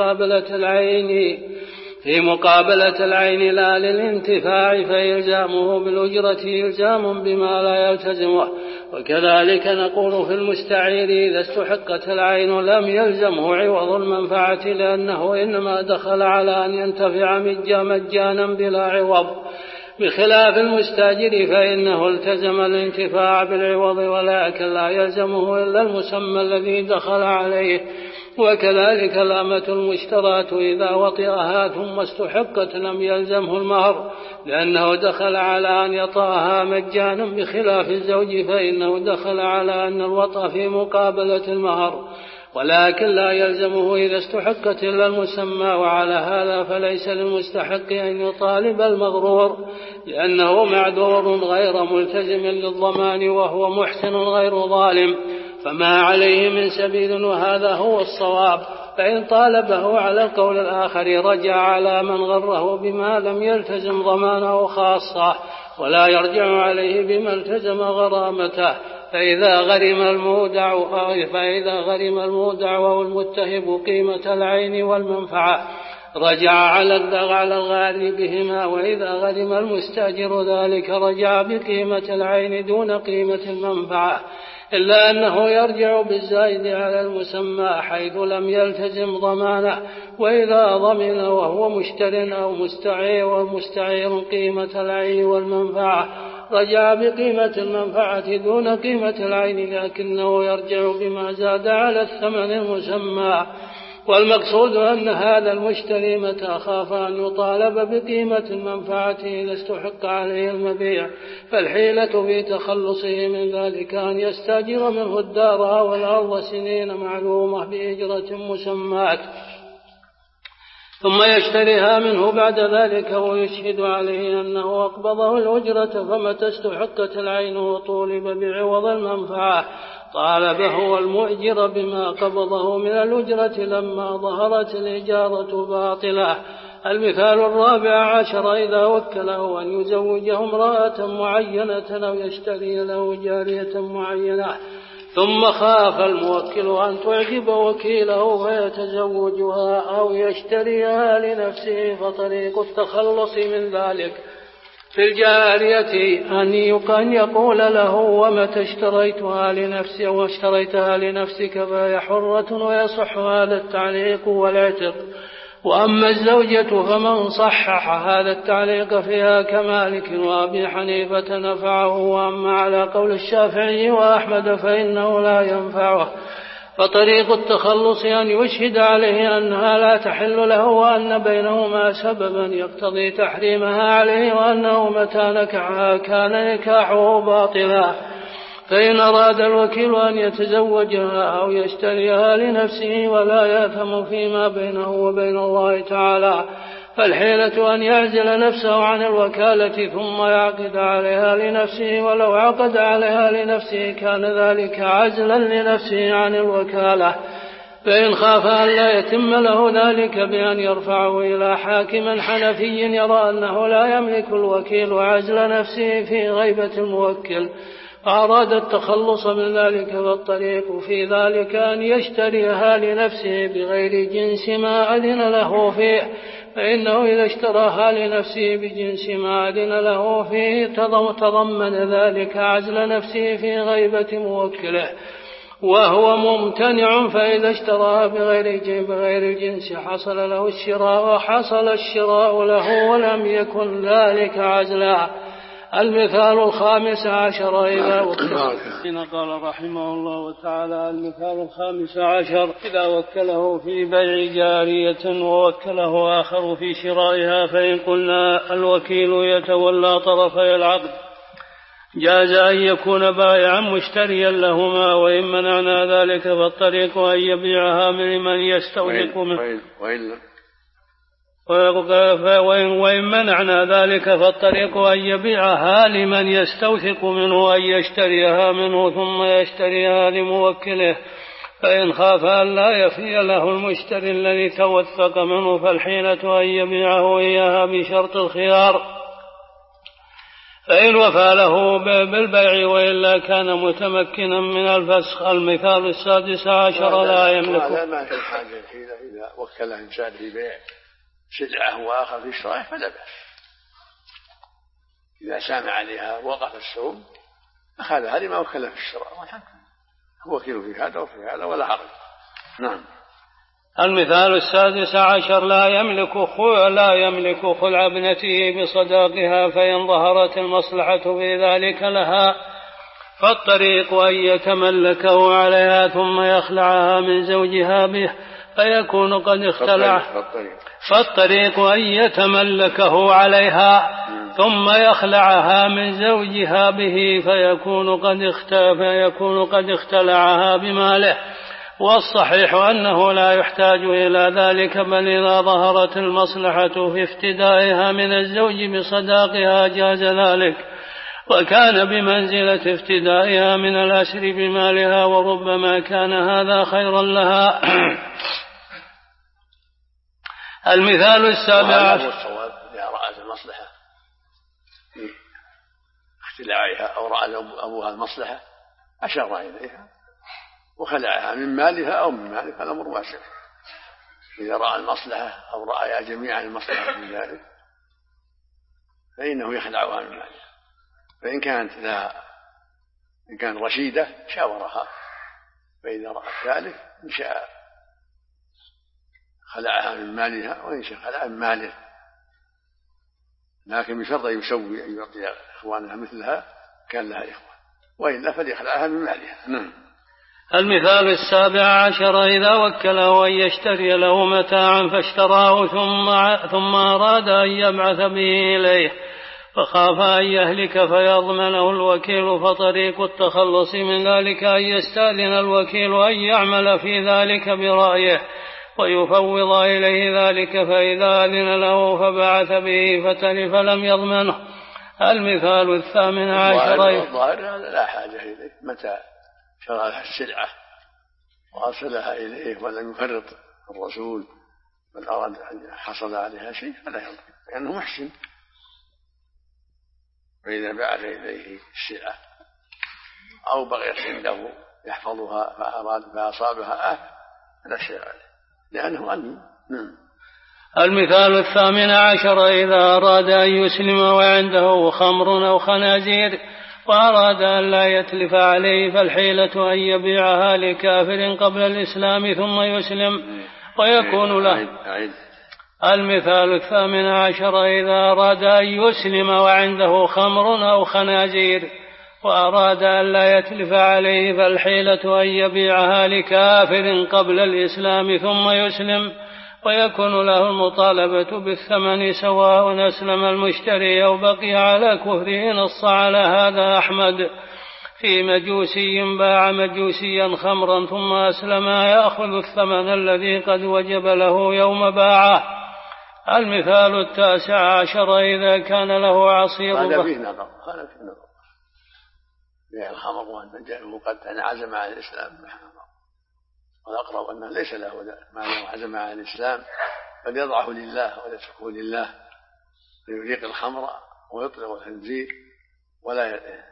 في مقابلة العين لا للانتفاع، فإلزامه بالأجرة إلزام بما لا يلتزمه. وكذلك نقول في المستعير إذا استحقت العين لم يلزمه عوض المنفعة، لأنه إنما دخل على أن ينتفع مجانا بلا عوض، بخلاف المستاجر فإنه التزم الانتفاع بالعوض ولكن لا يلزمه إلا المسمى الذي دخل عليه. وكذلك الأمة المشتراة إذا وطئها ثم استحقت لم يلزمه المهر، لأنه دخل على أن يطأها مجانا، بخلاف الزوج فإنه دخل على أن الوطأ في مقابلة المهر، ولكن لا يلزمه إذا استحقت إلا المسمى. وعلى هذا فليس للمستحق أن يطالب المغرور، لأنه معذور غير ملتزم للضمان وهو محسن غير ظالم، فما عليه من سبيل، وهذا هو الصواب. فإن طالبه على القول الآخر رجع على من غره بما لم يلتزم ضمانه خاصة، ولا يرجع عليه بما التزم غرامته. فإذا غرم المودع أو المتهب قيمة العين والمنفعة رجع على الغارم بهما، وإذا غرم المستأجر ذلك رجع بقيمة العين دون قيمة المنفعة، إلا أنه يرجع بالزائد على المسمى حيث لم يلتزم ضمانه. وإذا ضمن وهو مشتر أو مستعير قيمة العين والمنفعة رجع بقيمة المنفعة دون قيمة العين، لكنه يرجع بما زاد على الثمن المسمى. والمقصود أن هذا المشتري متى خاف أن يطالب بقيمة المنفعة إذا استحق عليه المبيع، فالحيلة في تخلصه من ذلك أن يستأجر منه الدار أو الأرض سنين معلومة بإجرة مسماة، ثم يشتريها منه بعد ذلك ويشهد عليه أنه أقبضه الأجرة، فمتى استحقت العين وطولب بعوض المنفعة طالبه المؤجر بما قبضه من الأجرة لما ظهرت الإجارة باطلة. المثال الرابع عشر إذا وكله أن يزوجه امرأة معينة أو يشتري له جارية معينة ثم خاف الموكل أن تعجب وكيله فيتزوجها أو يشتريها لنفسه، فطريق التخلص من ذلك في الجارية أن يقول له ومتى اشتريتها لنفسي واشتريتها لنفسك فهي حرة، ويصح هذا التعليق والعتق. وأما الزوجة فمن صحح هذا التعليق فيها كمالك وأبي حنيفة نفعه، وأما على قول الشافعي وأحمد فإنه لا ينفعه. فطريق التخلص أن يشهد عليه أنها لا تحل له وأن بينهما سببا يقتضي تحريمها عليه، وأنه متى نكحها كان نكاحه باطلا. فإن أراد الوكيل أن يتزوجها أو يشتريها لنفسه ولا يأثم فيما بينه وبين الله تعالى، فالحيلة أن يعزل نفسه عن الوكالة ثم يعقد عليها لنفسه، ولو عقد عليها لنفسه كان ذلك عزلا لنفسه عن الوكالة. فإن خاف أن لا يتم له ذلك بأن يرفعه إلى حاكم حنفي يرى أنه لا يملك الوكيل عزل نفسه في غيبة الموكل، فأراد التخلص من ذلك، فالطريق في ذلك أن يشتريها لنفسه بغير جنس ما أذن له فيه، فإنه إذا اشتراها لنفسه بجنس ما أذن له فيه تضمن ذلك عزل نفسه في غيبة موكله، وهو ممتنع. فإذا اشتراها بغير الجنس حصل له الشراء وحصل الشراء له ولم يكن ذلك عزلا. المثال الخامس عشر إذا وكله قال رحمه الله تعالى: المثال الخامس عشر إذا وكله في بيع جارية ووكله آخر في شرائها، فإن قلنا الوكيل يتولى طرفي العقد جاز أن يكون بائعا مشتريا لهما، وإن منعنا ذلك فالطريق أن يبيعها من يستوثق منه، وإن منعنا ذلك فالطريق أن يبيعها لمن يستوثق منه أن يشتريها منه ثم يشتريها لموكله. فإن خاف أن لا يفي له المشتري الذي توثق منه فالحيلة أن يبيعه إياها بشرط الخيار، فإن وفى له بالبيع وإلا كان متمكنا من الفسخ. المثال السادس عشر لا يملك. هذا ما في حاجة إذا وكل إنسان في بيع سلعة وآخر في شرائه فلا بأس، إذا سام عليها وقف السوم أخذها لما وكله في الشراء والحمد هو وكيل في هذا وفي هذا ولا حرج. نعم. المثال السادس عشر لا يملك خلع ابنته بصداقها، فإن ظهرت المصلحة في ذلك لها فالطريق أن يتملكه عليها ثم يخلعها من زوجها به فيكون قد اختلع. فالطريق أن يتملكه عليها ثم يخلعها من زوجها به فيكون قد اختلعها بماله. والصحيح أنه لا يحتاج إلى ذلك، بل إذا ظهرت المصلحة في افتدائها من الزوج بصداقها جاز ذلك، وكان بمنزلة افتدائها من الأسر بمالها، وربما كان هذا خيرا لها. المثال السابع هو الصواب إذا رأت المصلحة في اختلاعها أو رأى أبوها المصلحة أشار إليها وخلعها من مالها أو من مالك، فالأمر واسع. إذا رأى المصلحة أو رأى جميعا المصلحة من ذلك فإنه يخلعها من مالها، فإن كانت رشيدة شاورها، فإذا رأت ذلك إن شاء خلعها من مالها وإن شاء خلعها من ماله، لكن بشرط أن يسوي أن يعطي إخوانها مثلها كان لها إخوة، وإلا فليخلعها من مالها. نعم. المثال السابع عشر إذا وكله أن يشتري له متاعا فاشتراه ثم أراد أن يبعث به إليه فخاف أن يهلك فيضمنه الوكيل، فطريق التخلص من ذلك أن يستأذن الوكيل أن يعمل في ذلك برأيه ويفوض إليه ذلك، فإذا أذن له فبعث به فتلف لم يضمنه. المثال الثامن عشر الظاهر لا حاجة إليه، متى شرى السلعة وأرسلها إليه ولم يفرط الرسول من أراد أن حصل عليها شيء فلا يضر لأنه محسن. فإذا بعث إليه السلعة أو بقيت عنده يحفظها فأصابها فلا شيء عليه لأنه أمين. المثال 18 إذا أراد أن يسلم وعنده خمر أو خنازير وأراد أن لا يتلف عليه فالحيلة أن يبيعها لكافر قبل الإسلام ثم يسلم ويكون له. المثال 18 إذا أراد أن يسلم وعنده خمر أو خنازير وأراد أن لا يتلف عليه فالحيلة أن يبيعها لكافر قبل الإسلام ثم يسلم ويكون له المطالبة بالثمن سواء أسلم المشتري أو بقي على كفره. نص على هذا أحمد في مجوسي باع مجوسيا خمرا ثم أسلم يأخذ الثمن الذي قد وجب له يوم باعه. المثال 19 إذا كان له عصير هذا فيه نظر بيع الخمر وأنه قد عزم على الإسلام والأقرب أنه ليس له ما له عزم على الإسلام بل يضعه لله ويتركه لله فيذيق الخمر ويطلق الخنزير ولا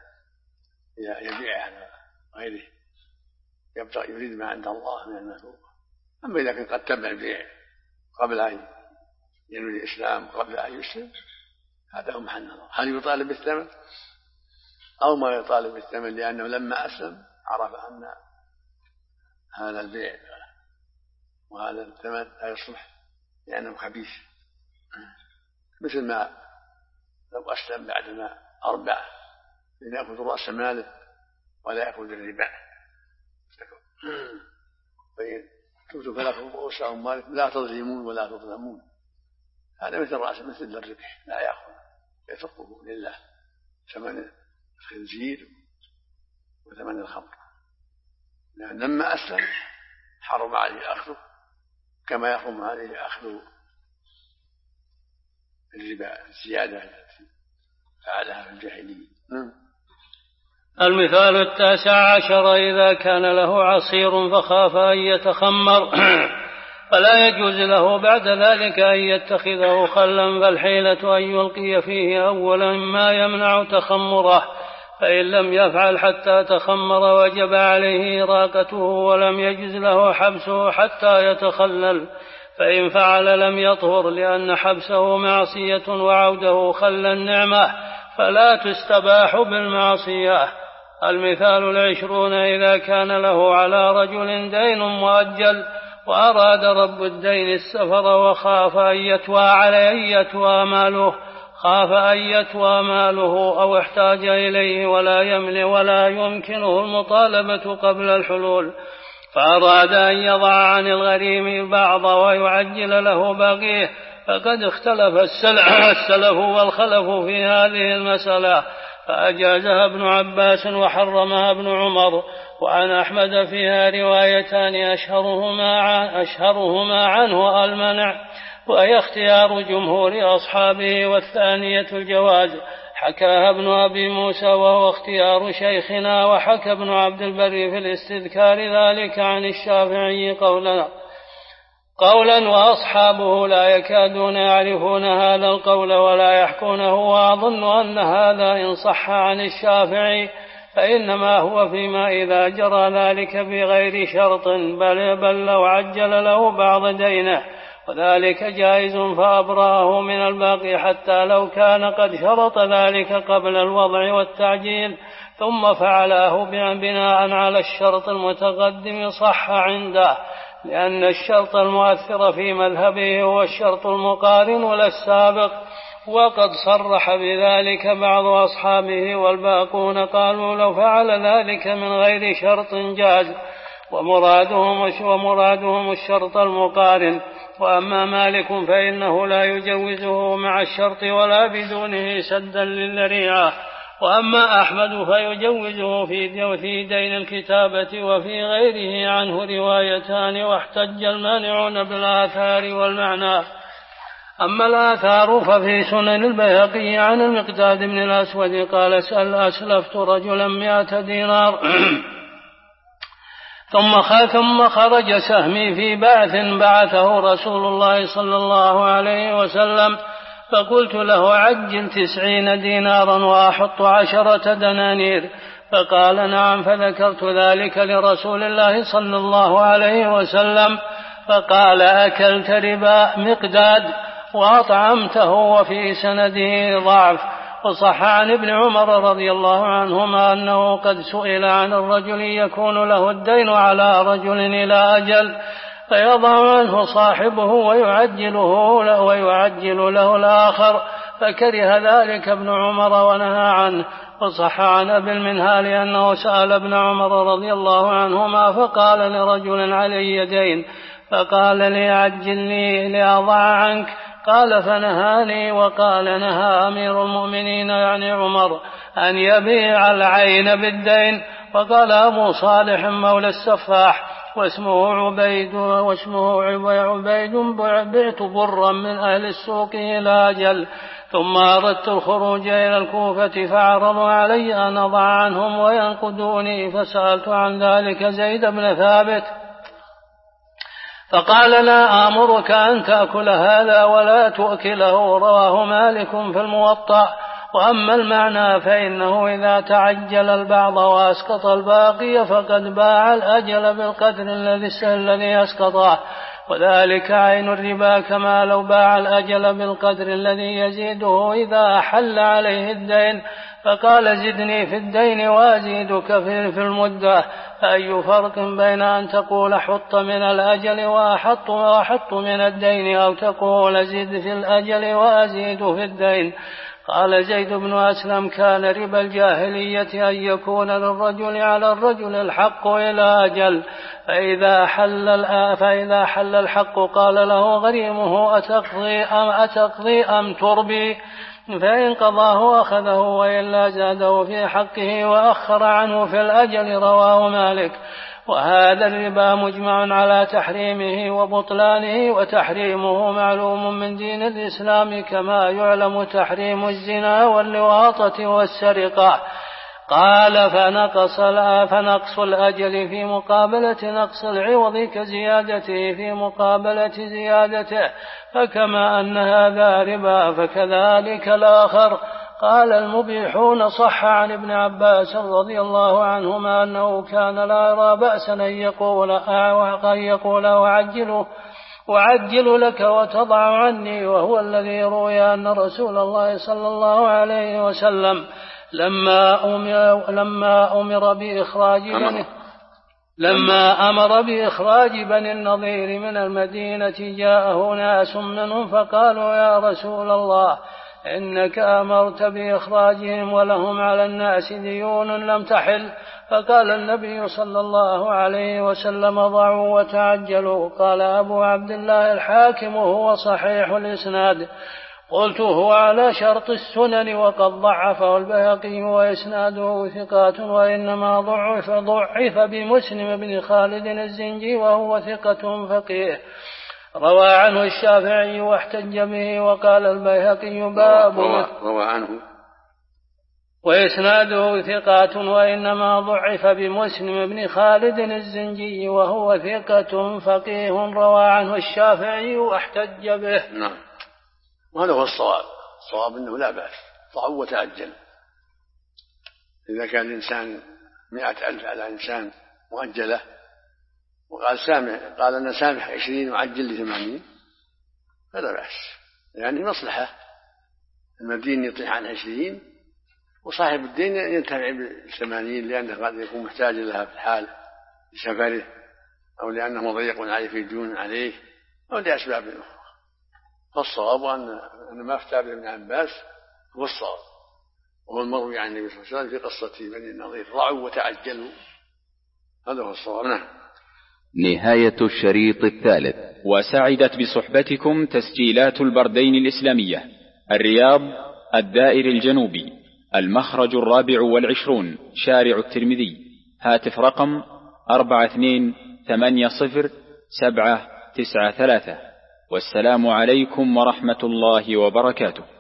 يبيع على غيره يبتغي يريد ما عند الله من المثوبة. أما إذا كان قد تم البيع قبل أن ينوي الإسلام قبل أن يسلم هذا هو محل نظر هل يطالب بالثمن أو ما يطالب بالثمن لأنه لما أسلم عرف أن هذا البيع وهذا الثمن لا يصلح لأنه خبيث مثل ما لو أسلم بعدما أربع يأخذ رأس ماله ولا يأخذ الربا فإن تبتوا فلكم رؤوس أموالكم لا تظلمون ولا تظلمون. هذا مثل رأس مثل الربح لا يأخذ يتركه لله ثمن الخنزير وثمن الخمر لأن لما أسلم حرم عليه أخذه كما يحرم عليه أخذ الربا الزيادة التي فعلها في الجاهلية. المثال 19 إذا كان له عصير فخاف أن يتخمر فلا يجوز له بعد ذلك أن يتخذه خلا فالحيلة أن يلقي فيه أولا ما يمنع تخمره فإن لم يفعل حتى تخمر وجب عليه إراقته ولم يجز له حبسه حتى يتخلل فإن فعل لم يطهر لأن حبسه معصية وعوده خل النعمة فلا تستباح بالمعصية. المثال 20 إذا كان له على رجل دين مؤجل وأراد رب الدين السفر وخاف أن يتوى ماله أو احتاج إليه ولا يملك ولا يمكنه المطالبة قبل الحلول فأراد أن يضع عن الغريم بعض ويعجل له باقيه فقد اختلف السلف والخلف في هذه المسألة فأجازها ابن عباس وحرمها ابن عمر وعن أحمد فيها روايتان أشهرهما عنه المنع وهي اختيار جمهور أصحابه والثانية الجواز حكاها ابن أبي موسى وهو اختيار شيخنا وحكى ابن عبد البر في الاستذكار ذلك عن الشافعي قولا وأصحابه لا يكادون يعرفون هذا القول ولا يحكونه وأظن أن هذا إن صح عن الشافعي فإنما هو فيما إذا جرى ذلك بغير شرط بل لو عجل له بعض دينه وذلك جائز فأبرأه من الباقي حتى لو كان قد شرط ذلك قبل الوضع والتعجيل ثم فعله بناء على الشرط المتقدم صح عنده لأن الشرط المؤثر في مذهبه هو الشرط المقارن للسابق وقد صرح بذلك بعض أصحابه والباقون قالوا لو فعل ذلك من غير شرط جاز ومرادهم الشرط المقارن. وأما مالك فإنه لا يجوزه مع الشرط ولا بدونه سدا للذريعة وأما أحمد فيجوزه في دين الكتابة وفي غيره عنه روايتان واحتج المانعون بالآثار والمعنى. أما الآثار ففي سنن البيهقي عن المقداد بن الأسود قال أسلفت رجلا 100 دينار ثم خرج سهمي في بعث بعثه رسول الله صلى الله عليه وسلم، فقلت له عجل 90 دينارا وأحط 10 دنانير، فقال نعم، فذكرت ذلك لرسول الله صلى الله عليه وسلم، فقال أكلت ربا مقداد وأطعمته، وفي سنده ضعف. وصح عن ابن عمر رضي الله عنهما أنه قد سئل عن الرجل يكون له الدين على رجل إلى أجل فيضع عنه صاحبه ويعجل له الآخر، فكره ذلك ابن عمر ونهى عنه. وصح عن أبي المنهال أنه سأل ابن عمر رضي الله عنهما فقال لرجل علي دين، فقال لي عجلني لأضع عنك، قال فنهاني. وقال نهى أمير المؤمنين يعني عمر أن يبيع العين بالدين. وقال أبو صالح مولى السفاح واسمه عبيد بعت برا من أهل السوق إلى أجل، ثم أردت الخروج إلى الكوفة فعرضوا علي أن أضع عنهم وينقدوني، فسألت عن ذلك زيد بن ثابت فقال لا آمرك أن تأكل هذا ولا تؤكله، رواه مالك في الموطأ. وأما المعنى فإنه إذا تعجل البعض وأسقط الباقي فقد باع الأجل بالقدر الذي أسقطه، وذلك عين الربا، كما لو باع الأجل بالقدر الذي يزيده إذا حل عليه الدين، فقال زدني في الدين وأزيدك في المدة، فأي فرق بين أن تقول حط من الأجل وأحط من الدين، أو تقول زد في الأجل وأزيد في الدين؟ قال زيد بن أسلم كان ربا الجاهلية أن يكون للرجل على الرجل الحق إلى أجل، فإذا حل الحق قال له غريمه أتقضي أم تربي، فإن قضاه أخذه وإلا زاده في حقه وأخر عنه في الأجل، رواه مالك. وهذا الربا مجمع على تحريمه وبطلانه، وتحريمه معلوم من دين الإسلام كما يعلم تحريم الزنا واللواطة والسرقة. قال فنقص الأجل في مقابلة نقص العوض كزيادته في مقابلة زيادته، فكما أن هذا ربا فكذلك الآخر. قال المبيحون صح عن ابن عباس رضي الله عنهما أنه كان لا يرى بأسا أن يقول وعجل لك وتضع عني، وهو الذي روي أن رسول الله صلى الله عليه وسلم لما أمر بإخراج بني النضير من المدينة جاءه ناس منهم فقالوا يا رسول الله إنك أمرت بإخراجهم ولهم على الناس ديون لم تحل، فقال النبي صلى الله عليه وسلم ضعوا وتعجلوا. قال أبو عبد الله الحاكم هو صحيح الإسناد. قلت هو على شرط السنن وقد ضعفه البيهقي وإسناده ثقات، وإنما ضعف بمسلم بن خالد الزنجي وهو ثقة فقيه، روى عنه الشافعي واحتج به. وقال البيهقي باب روى عنه وإسناده ثقات، وإنما ضعف بمسلم بن خالد الزنجي وهو ثقة فقيه، روى عنه الشافعي واحتج به. نعم، وهذا هو الصواب أنه لا بأس ضعوا وتعجل. إذا كان الإنسان 100,000 على إنسان مؤجلة قال أنا سامح 20 وعجل ل80 فلا بأس، يعني مصلحة المدين يطيح عن 20 وصاحب الدين ينتفع ب80 لأنه قد يكون محتاج لها في الحال لسفره أو لأنه مضيق عليه في ديون عليه أو لأسباب أخرى. فالصواب أن ما افتى ابن عباس هو الصواب، وهو المروي عن النبي صلى الله عليه وسلم في قصة بني النضير ضعوا وتعجلوا، هذا هو الصواب. نهاية الشريط الثالث. وسعدت بصحبتكم تسجيلات البردين الإسلامية، الرياض، الدائر الجنوبي، المخرج 24 شارع الترمذي، هاتف رقم 42807993. والسلام عليكم ورحمة الله وبركاته.